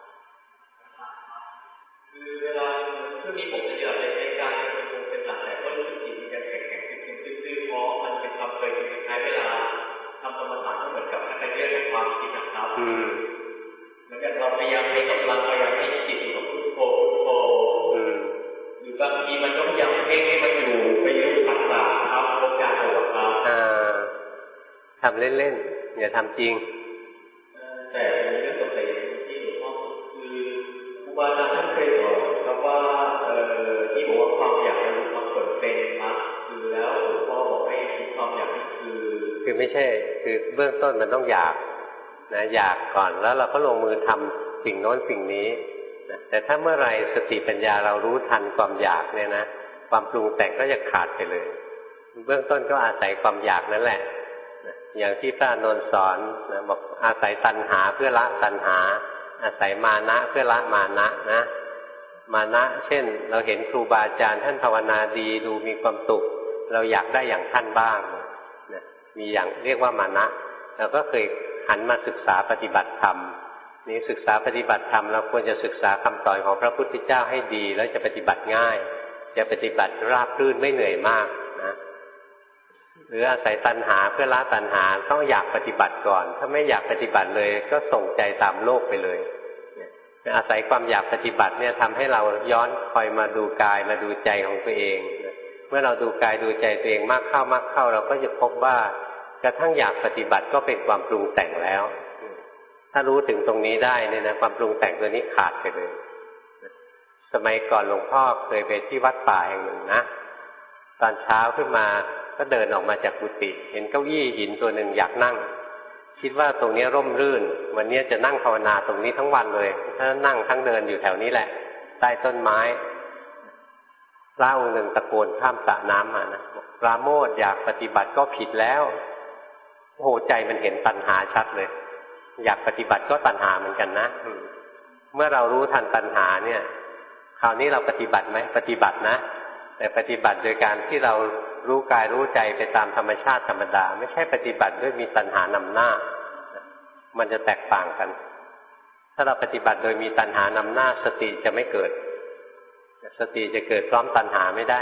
Speaker 2: คือเวลาช่วงนี้ผมจะเยอะเลยในการเป็นหลักแต่ก็รู้สึกจิตมันจะแข็งๆตื้อๆเพราะมันเป็นความเคยชินใช้เวลาทำกรรมฐานก็เหมือนกับไปเรื่องความคิดนะครับเหมือนกับเราพยายามให้กำลังพยายามให้จิตอยู่กับพุทโธหรือบางทีมันก็พยายามเพ่งให้มันอยู่ไปรู้ปัจจัยครับโอกาสถูกครับ
Speaker 1: ทำเล่นๆอย่าทำจริง
Speaker 2: แต่ในเรื่องต่อไปที่หลวงพ่อคือครูบาอาจารย์ท่านเคยบอกครับว่าที่บอกว่าความอยากจะรู้ความเกิดเป็นครับคือแล้วหลวงพ่อบอกให้ความอยากนี่คือ
Speaker 1: ไม่ใช่คือเบื้องต้นมันต้องอยากนะอยากก่อนแล้วเราก็ลงมือทำสิ่งโน้นสิ่งนี้นะแต่ถ้าเมื่อไรสติปัญญาเรารู้ทันความอยากเนี่ยนะความปรุงแต่งก็จะขาดไปเลยเบื้องต้นก็อาศัยความอยากนั่นแหละอย่างที่พระอานนท์สอนนะบอกอาศัยตัณหาเพื่อละตัณหาอาศัยมานะเพื่อละมานะนะมานะเช่นเราเห็นครูบาอาจารย์ท่านภาวนาดีดูมีความสุขเราอยากได้อย่างท่านบ้างนะมีอย่างเรียกว่ามานะเราก็เคยหันมาศึกษาปฏิบัติธรรมนี่ศึกษาปฏิบัติธรรมเราควรจะศึกษาคำสอนของพระพุทธเจ้าให้ดีแล้วจะปฏิบัติง่ายจะปฏิบัติราบรื่นไม่เหนื่อยมากนะหรืออาศัยตัณหาเพื่อละตัณหาต้องอยากปฏิบัติก่อนถ้าไม่อยากปฏิบัติเลยก็ส่งใจตามโลกไปเลยอาศัยความอยากปฏิบัติเนี่ยทำให้เราย้อนคอยมาดูกายมาดูใจของตัวเองเมื่อเราดูกายดูใจตัวเองมากเข้าเราก็จะพบว่ากระทั่งอยากปฏิบัติก็เป็นความปรุงแต่งแล้วถ้ารู้ถึงตรงนี้ได้เนี่ยนะความปรุงแต่งตัวนี้ขาดไปเลยสมัยก่อนหลวงพ่อเคยไปที่วัดป่าแห่งหนึ่งนะตอนเช้าขึ้นมาก็เดินออกมาจากกุฏิเห็นเก้าอี้หินตัวหนึ่งอยากนั่งคิดว่าตรงนี้ร่มรื่นวันนี้จะนั่งภาวนาตรงนี้ทั้งวันเลยถ้านั่งทั้งเดินอยู่แถวนี้แหละใต้ต้นไม้พระองค์หนึ่งตะโกนข้ามสระน้ำมานะปราโมทย์อยากปฏิบัติก็ผิดแล้วโอ้โหใจมันเห็นตัณหาชัดเลยอยากปฏิบัติก็ตัณหาเหมือนกันนะเมื่อเรารู้ทันตัณหาเนี่ยคราวนี้เราปฏิบัติไหมปฏิบัตินะแต่ปฏิบัติโดยการที่เรารู้กายรู้ใจไปตามธรรมชาติธรรมดาไม่ใช่ปฏิบัติด้วยมีตัณหานำหน้ามันจะแตกต่างกันถ้าเราปฏิบัติโดยมีตัณหานำหน้าสติจะไม่เกิดจะเกิดพร้อมตัณหาไม่ได้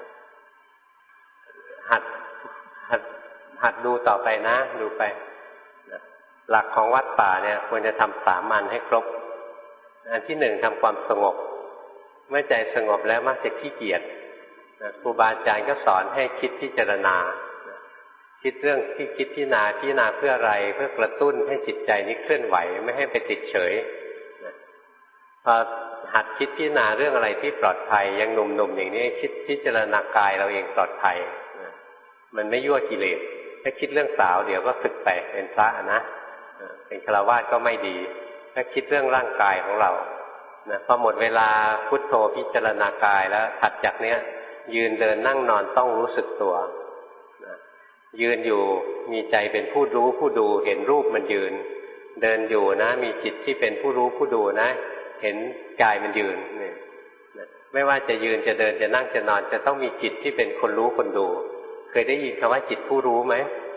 Speaker 1: หัดดูต่อไปนะดูไปหลักของวัดป่าเนี่ยควรจะทำ3 อันให้ครบอันที่1ทำความสงบเมื่อใจสงบแล้วมักจะขี้เกียจครูบาอาจารย์ก็สอนให้คิดพิจารณาคิดเรื่องที่คิดพิจารณาเพื่ออะไรเพื่อกระตุ้นให้จิตใจนี้เคลื่อนไหวไม่ให้ไปติดเฉยพอหัดคิดพิจารณาเรื่องอะไรที่ปลอดภัยยังหนุ่มๆอย่างนี้คิดพิจารณากายเราเองปลอดภัยมันไม่ยั่วกิเลสถ้าคิดเรื่องสาวเดี๋ยวก็สึกไปเป็นพระนะเป็นฆราวาสก็ไม่ดีถ้าคิดเรื่องร่างกายของเราพอหมดเวลาพุทโธพิจารณากายแล้วถัดจากเนี้ยยืนเดินนั่งนอนต้องรู้สึกตัวยืนอยู่มีใจเป็นผู้รู้ผู้ดูเห็นรูปมันยืนเดินอยู่นะมีจิตที่เป็นผู้รู้ผู้ดูนะเห็นกายมันยืนเนี่ยไม่ว่าจะยืนจะเดินจะนั่งจะนอนจะต้องมีจิตที่เป็นคนรู้คนดูเคยได้ยินคำว่าจิตผู้รู้ไหม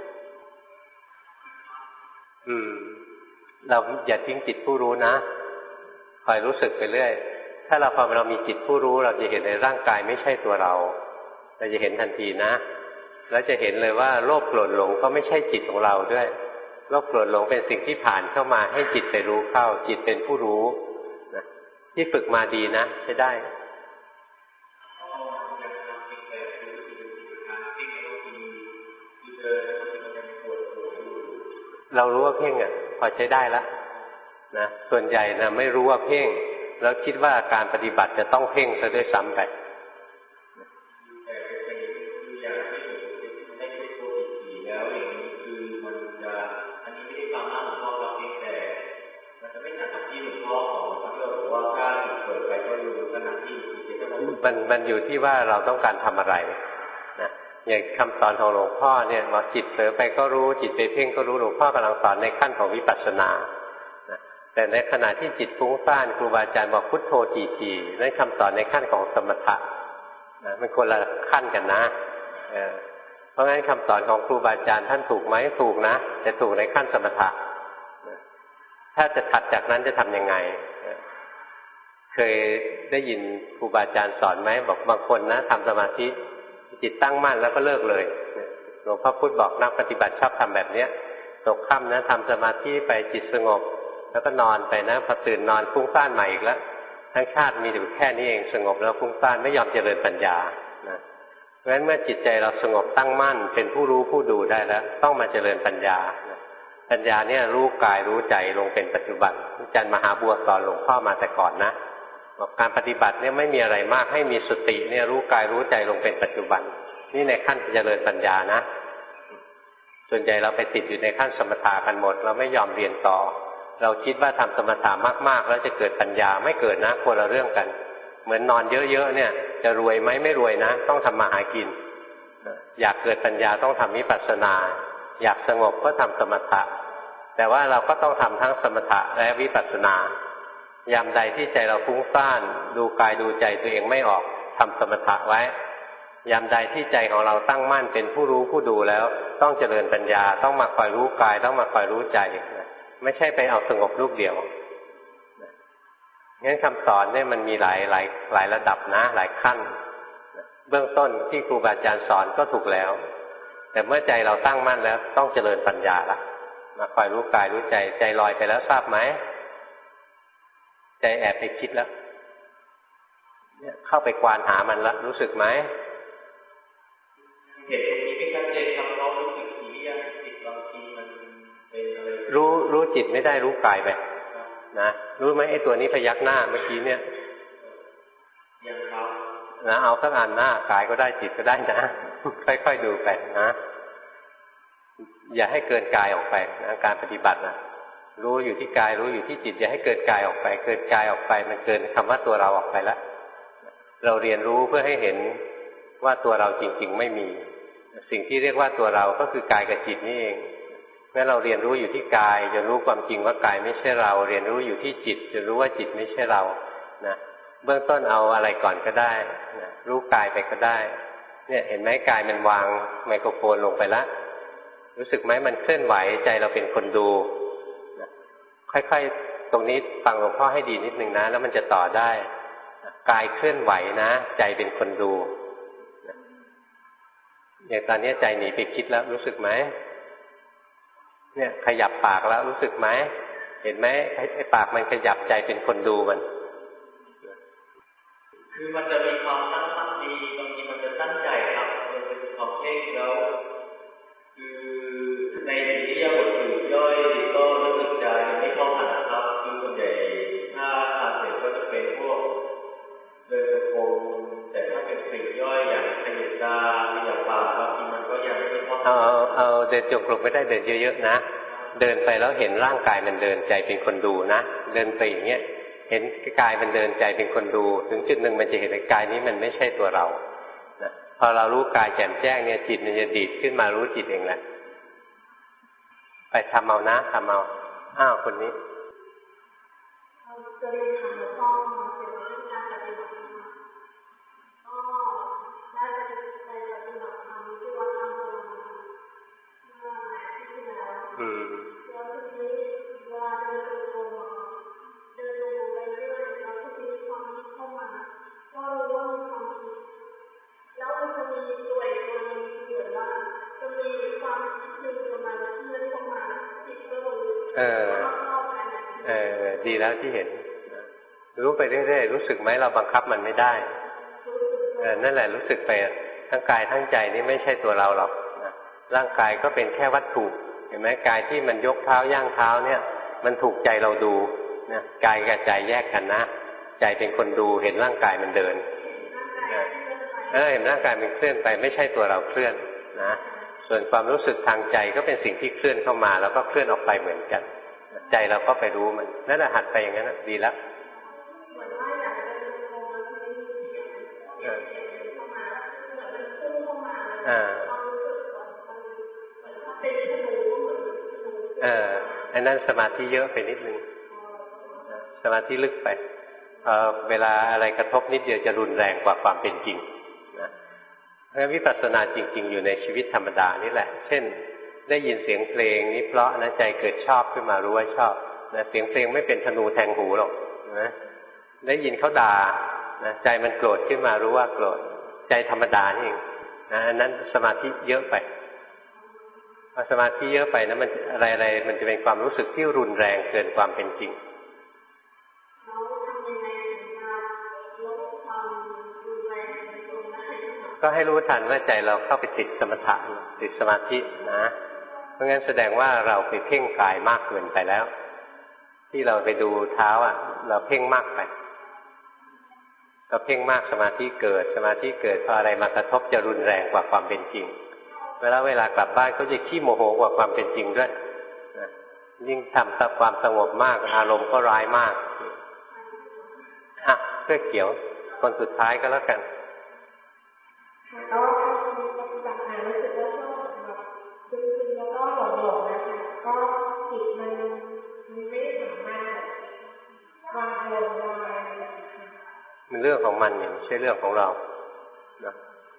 Speaker 1: เราอย่าทิ้งจิตผู้รู้นะคอยรู้สึกไปเรื่อยถ้าพอเรามีจิตผู้รู้เราจะเห็นในร่างกายไม่ใช่ตัวเราจะเห็นทันทีนะแล้วจะเห็นเลยว่าโลภโกรธหลงก็ไม่ใช่จิตของเราด้วยโลภโกรธหลงเป็นสิ่งที่ผ่านเข้ามาให้จิตไปรู้เข้าจิตเป็นผู้รู้นะที่ฝึกมาดีนะใช้ได้เรารู้ว่าเพ่งพอใช้ได้แล้วนะส่วนใหญ่นะไม่รู้ว่าเพ่งแล้วคิดว่าการปฏิบัติจะต้องเพ่งซะด้วยซ้ำไป
Speaker 2: แล้วอย่างนี้คือมันจะอันนี้ไม่ได้ฟังหน้าหลวงพ่อครับเพียงแต่มันจะไม่ขัดกับที่หลวงพ่อสอนครับที่เราบอกว่าถ้าจิตเปิดไปก็รู้ขณะ
Speaker 1: มันอยู่ที่ว่าเราต้องการทำอะไรนะอย่างคำสอนของหลวงพ่อเนี่ยบอกจิตเผลอไปก็รู้จิตไปเพ่งก็รู้หลวงพ่อกำลังสอนในขั้นของวิปัสสนานะแต่ในขณะที่จิตฟุ้งซ่านครูบาอาจารย์บอกพุทโธทีๆนั่นคำสอนในขั้นของสมถะนะมันคนละขั้นกันนะเพราะงั้นคำสอนของครูบาอาจารย์ท่านถูกไหมถูกนะแต่ถูกในขั้นสมถะถ้าจะถัดจากนั้นจะทำยังไงเคยได้ยินครูบาอาจารย์สอนไหมบอกบางคนนะทำสมาธิจิตตั้งมั่นแล้วก็เลิกเลยหลวงพ่อพุธบอกนักปฏิบัติชอบทำแบบเนี้ยตกค่ำนะทำสมาธิไปจิตสงบแล้วก็นอนไปนะพอตื่นนอนฟุ้งซ่านใหม่อีกแล้วทั้งชาติมีอยู่แค่นี้เองสงบแล้วฟุ้งซ่านไม่ยอมเจริญปัญญานะเพราะฉะนั้นเมื่อจิตใจเราสงบตั้งมั่นเป็นผู้รู้ผู้ดูได้แล้วต้องมาเจริญปัญญาปัญญาเนี่ยรู้กายรู้ใจลงเป็นปัจจุบันอาจารย์มหาบัวสอนหลวงพ่อมาแต่ก่อนนะบอกการปฏิบัติเนี่ยไม่มีอะไรมากให้มีสติเนี่ยรู้กายรู้ใจลงเป็นปัจจุบันนี่ในขั้นเจริญปัญญานะส่วนใหญ่เราไปติดอยู่ในขั้นสมถะกันหมดเราไม่ยอมเรียนต่อเราคิดว่าทำสมถะมากๆแล้วจะเกิดปัญญาไม่เกิดนะคนละเรื่องกันเหมือนนอนเยอะๆเนี่ยจะรวยไหมไม่รวยนะต้องทำมาหากินอยากเกิดปัญญาต้องทำวิปัสสนาอยากสงบก็ทำสมถะแต่ว่าเราก็ต้องทำทั้งสมถะและวิปัสสนายามใดที่ใจเราฟุ้งซ่านดูกายดูใจตัวเองไม่ออกทำสมถะไว้ยามใดที่ใจของเราตั้งมั่นเป็นผู้รู้ผู้ดูแล้วต้องเจริญปัญญาต้องมาคอยรู้กายต้องมาคอยรู้ใจไม่ใช่ไปเอาสงบลูกเดียวงั้นคำสอนเนี่ยมันมีหลายระดับนะหลายขั้นเบื้องต้นที่ครูบาอาจารย์สอนก็ถูกแล้วแต่เมื่อใจเราตั้งมั่นแล้วต้องเจริญปัญญาละมาคอยรู้กายรู้ใจใจลอยไปแล้วทราบไหมใจแอบไปคิดแล้วเนี่ยเข้าไปควานหามันแล้วรู้สึกไหม
Speaker 2: เห็นตรงนี้ไม่ชัดเจนครับเรารู้สึกทีอ่ะจิตบางทีมันเป็นอะไร
Speaker 1: รู้จิตไม่ได้รู้กายไปนะรู้ไหมไอ้ตัวนี้พยักหน้าเมื่อกี้เนี่ย
Speaker 2: อย่างครับ
Speaker 1: นะเอาสักอันหน้ากายก็ได้จิตก็ได้นะค่อยๆดูไปนะอย่าให้เกินกายออกไปนะการปฏิบัตินะรู้อยู่ที่กายรู้อยู่ที่จิตอย่าให้เกินกายออกไปเกินกายออกไปมันเกินคำว่าตัวเราออกไปแล้วเราเรียนรู้เพื่อให้เห็นว่าตัวเราจริงๆไม่มีสิ่งที่เรียกว่าตัวเราก็คือกายกับจิตนี่เองเมื่อเราเรียนรู้อยู่ที่กายจะรู้ความจริงว่ากายไม่ใช่เราเรียนรู้อยู่ที่จิตจะรู้ว่าจิตไม่ใช่เรานะเบื้องต้นเอาอะไรก่อนก็ได้นะรู้กายไปก็ได้เนี่ยเห็นไหมกายมันวางไมโครโฟนลงไปแล้วรู้สึกไหมมันเคลื่อนไหวใจเราเป็นคนดูนะค่อยๆตรงนี้ฟังหลวงพ่อให้ดีนิดนึงนะแล้วมันจะต่อได้กายเคลื่อนไหวนะใจเป็นคนดูอย่างตอนนี้ใจหนีไปคิดแล้วรู้สึกไหมเนี่ยขยับปากแล้วรู้สึกไหมเห็นไหมไอ้ปากมันขยับใจเป็นคนดูมัน
Speaker 2: คือมันจะมีความตั้งมั่นดีบางทีมันจะตั้งใจครับมันเป็นความเพ่งแล้วคือในอิริยาบถปลีกย่อยก็รู้สึกใจไม่คล่องขนาดครับคือส่วนใหญ่ถ้าทานเสร็จก็จะเป็นพวกเดินจงกรมแต่ถ้าเป็นปลีกย่อยอย่างขยับตาขยับปากบางทีมันก็ยังไม่คล่อง
Speaker 1: เอาเดินจงกรมไม่ได้เดินเยอะๆนะเดินไปแล้วเห็นร่างกายมันเดินใจเป็นคนดูนะเดินไปอย่างเงี้ยเห็นกายมันเดินใจเป็นคนดูถึงจุดหนึ่งมันจะเห็นกายนี้มันไม่ใช่ตัวเรานะพอเรารู้กายแจ่มแจ้งเนี่ยจิตมันจะดีดขึ้นมารู้จิตเองแหละไปทำเอานะทำเอาคนนี้
Speaker 3: จะเรียนถามหลวงพ่อมาเกี่ยวกับเรื่องการปฏิบัติธรรมก็ได้ไปปฏิบัติธรรมที่วัดธรรมโบราณเมื่ออาทิตย์ที่แล้วแล้วทีนี้เวลาเดินจงกรมไปเรื่อยๆแล้วทีนี้ความคิดเข้ามาก็รู้ว่ามีความคิดแล้วมันจะมีตัวอีกตัวนึงเหมือนว่าจะมีความคิดหนึ่งประมาณที่เลื่อนเข้ามาจิตก็รู้
Speaker 1: ดีแล้วที่เห็นรู้ไปเรื่อยๆรู้สึกไหมเราบังคับมันไม่ได้นั่นแหละรู้สึกไปทั้งกายทั้งใจนี่ไม่ใช่ตัวเราหรอกร่างกายก็เป็นแค่วัตถุเห็นไหมกายที่มันยกเท้าย่างเท้าเนี่ยมันถูกใจเราดูนะกายกับใจแยกกันนะใจเป็นคนดูเห็นร่างกายมันเดินเห็นร่างกายมันเคลื่อนไปไม่ใช่ตัวเราเคลื่อนนะส่วนความรู้สึกทางใจก็เป็นสิ่งที่เคลื่อนเข้ามาแล้วก็เคลื่อนออกไปเหมือนกันใจเราก็ไปรู้มันนั่นแหละหัดไปอย่างนั้นดีแล้ว
Speaker 3: เข้ามาเหมือนมันพุ่งเข้ามาความรู้สึกเหมือนถ้าเป็นธนูเหมือน
Speaker 1: อันนั้นสมาธิเยอะไปนิดนึงสมาธิลึกไปเวลาอะไรกระทบนิดเดียวจะรุนแรงกว่าความเป็นจริงนะเพราะวิปัสสนาจริงๆอยู่ในชีวิตธรรมดานี่แหละเช่นได้ยินเสียงเพลงนี้เพราะนะใจเกิดชอบขึ้นมารู้ว่าชอบนะเสียงเพลงไม่เป็นธนูแทงหูหรอกนะได้ยินเขาด่านะใจมันโกรธขึ้นมารู้ว่าโกรธใจธรรมดานี่เองนะอันนั้นสมาธิเยอะไปพอสมาธิเยอะไปนะมันอะไรๆมันจะเป็นความรู้สึกที่รุนแรงเกินความเป็นจริงก็ให้รู้ทันว่าใจเราเข้าไปติดสมถะติดสมาธินะเพราะงั้นแสดงว่าเราไปเพ่งกายมากเกินไปแล้วที่เราไปดูเท้าเราเพ่งมากไปเราเพ่งมากสมาธิเกิดพออะไรมากระทบจะรุนแรงกว่าความเป็นจริงเวลากลับบ้านก็จะขี้โมโหกว่าความเป็นจริงด้วยยิ่งทำแต่ความสงบมากอารมณ์ก็ร้ายมากเสื้อเขียวคนสุดท้ายก็แล้วกัน
Speaker 3: ก็ปฏิบัติมารู้สึกว่าชอบแบบซึมๆแล้วก็หลงๆนะคะก็จิตมันไม่สามารถวางอารมณ์ได้
Speaker 1: มันเรื่องของมันไม่ใช่เรื่องของเรานะ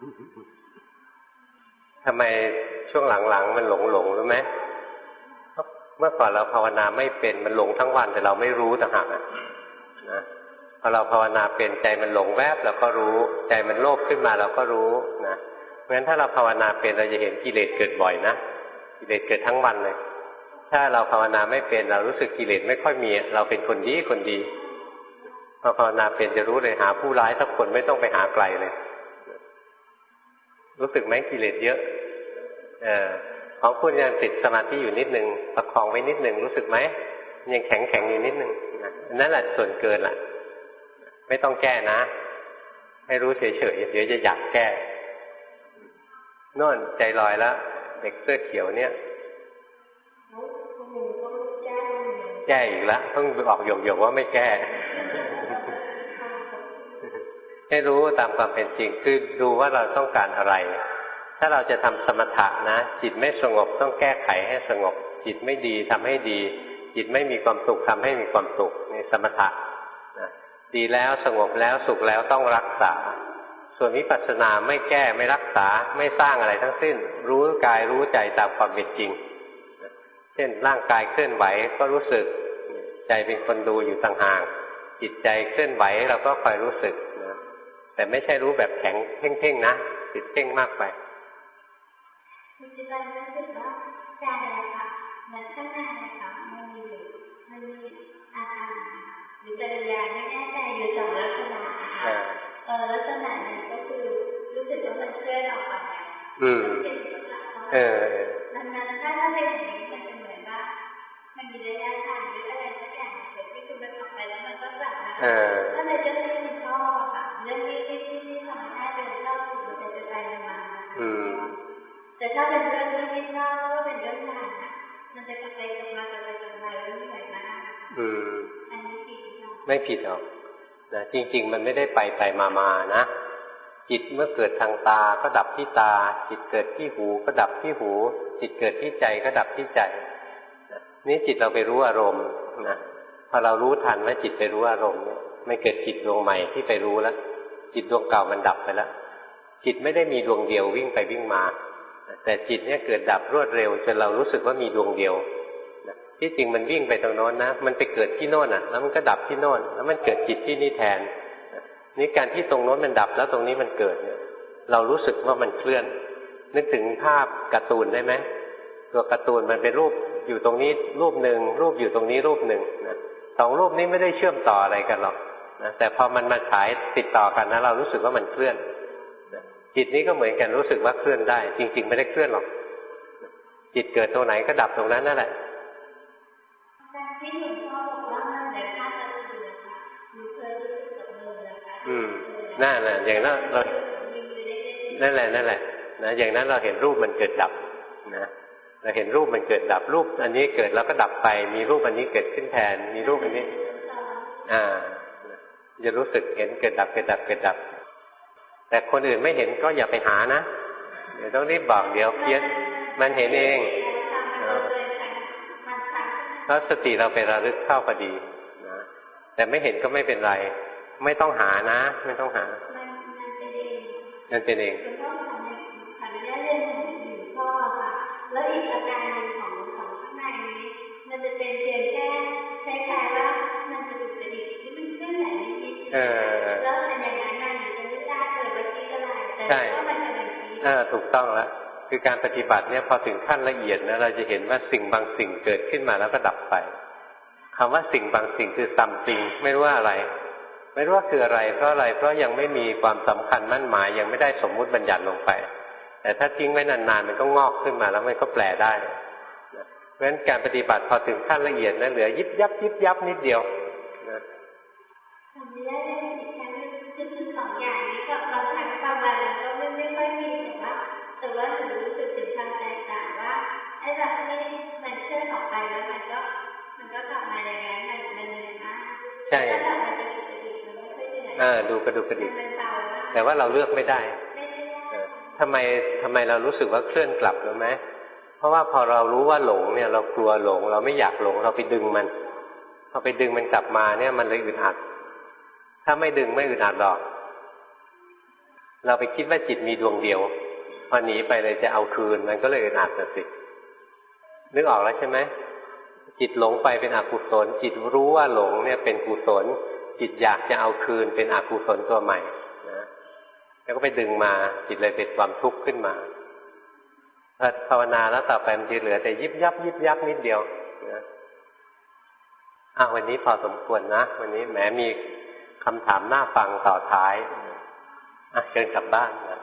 Speaker 1: ทำไมช่วงหลังๆมันหลงรู้ไหมเมื่อก่อนเราภาวนาไม่เป็นมันหลงทั้งวันแต่เราไม่รู้ต่างหากนะพอเราภาวนาเป็นใจมันหลงแวบเราก็รู้ใจมันโลภขึ้นมาเราก็รู้นะเพราะฉะนั้นถ้าเราภาวนาเป็นเราจะเห็นกิเลสเกิดบ่อยนะกิเลสเกิดทั้งวันเลยถ้าเราภาวนาไม่เป็นเรารู้สึกกิเลสไม่ค่อยมีเราเป็นคนดีพอภาวนาเป็นจะรู้เลยหาผู้ร้ายสักคนไม่ต้องไปหาไกลเลยรู้สึกไหมกิเลสเยอะของคุณยังติดสมาธิอยู่นิดนึงประคองไว้นิดนึงรู้สึกไหมยังแข็งอยู่นิดนึงนั่นแหละส่วนเกินล่ะไม่ต้องแก้นะให้รู้เฉยๆเดี๋ยวจะอยากแก้โน่นใจลอยแล้วเด็กเสื้อเขียวเนี่ยแก้อีกแล้วเพิ่งบอกหยกๆว่าไม่แก้ให้รู้ตามความเป็นจริงคือดูว่าเราต้องการอะไรถ้าเราจะทำสมถะนะจิตไม่สงบต้องแก้ไขให้สงบจิตไม่ดีทำให้ดีจิตไม่มีความสุขทำให้มีความสุขนี่สมถะนะดีแล้วสงบแล้วสุขแล้วต้องรักษาส่วนวิปัสสนาไม่แก้ไม่รักษาไม่สร้างอะไรทั้งสิ้นรู้กายรู้ใจตามความเป็นจริงเช่นร่างกายเคลื่อนไหวก็รู้สึกใจเป็นคนดูอยู่ต่างหากจิตใจเคลื่อนไหวเราก็คอยรู้สึกนะแต่ไม่ใช่รู้แบบแข็งเพ่งๆนะจิตเพ่งมากไป
Speaker 3: ปัจจุบันรู้สึกว่าใจค่ะมันข้างในค่ะมันมีอาการหรือกิริยาไม่แน่ใจอยู่สองลักษณะลักษณะนั้นก็คือรู้สึกว่ามันเคลื่อนออกไปนั้นถ้าเป็นอย่างนี้มันจะเหมือนว่ามันมีระยะทางหรืออะไรสักอย่างเกิดที่คือมันออกไปแล้วมันก็กลับมาถ้าในเรื่องที่มันชอบค่ะเรื่องที่ทำให้เป็นชอบมันจะไปมาแต่ถ้าเป็นเรื่องที่ไม่ชอบก็เป็นเรื่องงานมันจะกลับไปกลับมาเรื่องเหนื่อยมากอันนี้ผิด
Speaker 1: ไม่ผิดหรอกนะจริงๆมันไม่ได้ไปมานะจิตเมื่อเกิดทางตาก็ดับที่ตาจิตเกิดที่หูก็ดับที่หูจิตเกิดที่ใจก็ดับที่ใจนี่จิตเราไปรู้อารมณ์นะพอเรารู้ทันว่าจิตไปรู้อารมณ์เนี่ยไม่เกิดจิตดวงใหม่ที่ไปรู้แล้วจิตดวงเก่ามันดับไปแล้วจิตไม่ได้มีดวงเดียววิ่งไปวิ่งมาแต่จิตเนี่ยเกิดดับรวดเร็วจนเรารู้สึกว่ามีดวงเดียวที่จริงมันวิ่งไปตรงโน้นนะมันไปเกิดที่โน่นแล้วมันก็ดับที่โน่นแล้วมันเกิดจิตที่นี่แทนนี่การที่ตรงโน้นมันดับแล้วตรงนี้มันเกิดเนี่ยเรารู้สึกว่ามันเคลื่อนนึกถึงภาพการ์ตูนได้ไหมตัวการ์ตูนมันเป็นรูปอยู่ตรงนี้รูปหนึ่งรูปอยู่ตรงนี้รูปหนึ่งนะสองรูปนี้ไม่ได้เชื่อมต่ออะไรกันหรอกนะแต่พอมันมาฉายติดต่อกันนะเรารู้สึกว่ามันเคลื่อนจิตนี้ก็เหมือนกันรู้สึกว่าเคลื่อนได้จริงๆไม่ได้เคลื่อนหรอกจิตเกิดตรงไหนก็ดับตรงนั้นนั่นแหละ
Speaker 3: ที่หลวงพ่อบอกว่าในภาพการ์ตูนค่ะมีเคยรู้สึกกับมือนะคะ
Speaker 1: นั่นแหละอย่างนั้นเรานั่นแหละนะอย่างนั้นเราเห็นรูปมันเกิดดับนะเราเห็นรูปมันเกิดดับรูปอันนี้เกิดแล้วก็ดับไปมีรูปอันนี้เกิดขึ้นแทนมีรูปอันนี้จะรู้สึกเห็นเกิดดับแต่คนอื่นไม่เห็นก็อย่าไปหานะเดี๋ยวต้องรีบบอกเดี๋ยวเพี้ยนมันเห็นเองเพราะสติเราไประลึกเข้าพอดีนะแต่ไม่เห็นก็ไม่เป็นไรไม่ต้องหานะไม่ต้องหามันเป็นเอง
Speaker 3: แล้วอีกอาการหนึ่งของข้างในนี้มันจะเป็นเพียงแค่คล้ายๆว่ามันจะดุกระดิกที่มันเคลื่อนไหวนิดๆแล้วมันอย่างนั้นมันจะไม่ได้เกิดว่าคิดอะไรแต่ก็มันจะเป็นคิด
Speaker 1: ถูกต้องแล้วคือการปฏิบัติเนี่ยพอถึงขั้นละเอียดนะเราจะเห็นว่าสิ่งบางสิ่งเกิดขึ้นมาแล้วก็ดับไปคำว่าสิ่งบางสิ่งคือซัมติงไม่รู้ว่าอะไรไม่รู้ว่าคืออะไรเพราะอะไรเพราะยังไม่มีความสำคัญมั่นหมายยังไม่ได้สมมุติบัญญัติลงไปแต่ถ้าทิ้งไว้นานๆมันก็งอกขึ้นมาแล้วมันก็แปลได้เพราะฉะนั้นการปฏิบัติพอถึงขั้นละเอียดนะเหลือยิบยับยิบยับนิดเดียวนะ
Speaker 3: ทำได้แค่คือสองอย่างนี้ก็เราทำความอะไรก็ไม่ค่อยมีแต่ว่าหนูรู้สึกถึงความแตกต่างว่าไอ้แบบที่มันเคลื่อนออกไปแล้วมันก็กลับมาอย่างนั้นมันนะ
Speaker 1: ใช่ดูกระดุกกระดิกแต่ว่าเราเลือกไม่ได้ทำไมเรารู้สึกว่าเคลื่อนกลับรู้ไหมเพราะว่าพอเรารู้ว่าหลงเนี่ยเรากลัวหลงเราไม่อยากหลงเราไปดึงมันพอไปดึงมันกลับมาเนี่ยมันเลยอึดอัดถ้าไม่ดึงไม่อึดอัดหรอกเราไปคิดว่าจิตมีดวงเดียวพอหนีไปเลยจะเอาคืนมันก็เลยอึดอัดสินึกออกแล้วใช่ไหมจิตหลงไปเป็นอกุศลจิตรู้ว่าหลงเนี่ยเป็นกุศลจิตอยากจะเอาคืนเป็นอกุศลตัวใหม่นะแล้วก็ไปดึงมาจิตเลยเป็นความทุกข์ขึ้นมาถ้าภาวนาแล้วต่อไปมันจะเหลือแต่ยิบยับยิบยับนิดเดียวนะวันนี้พอสมควรนะวันนี้แหมมีคำถามน่าฟังต่อท้ายเชิญกลับบ้านนะ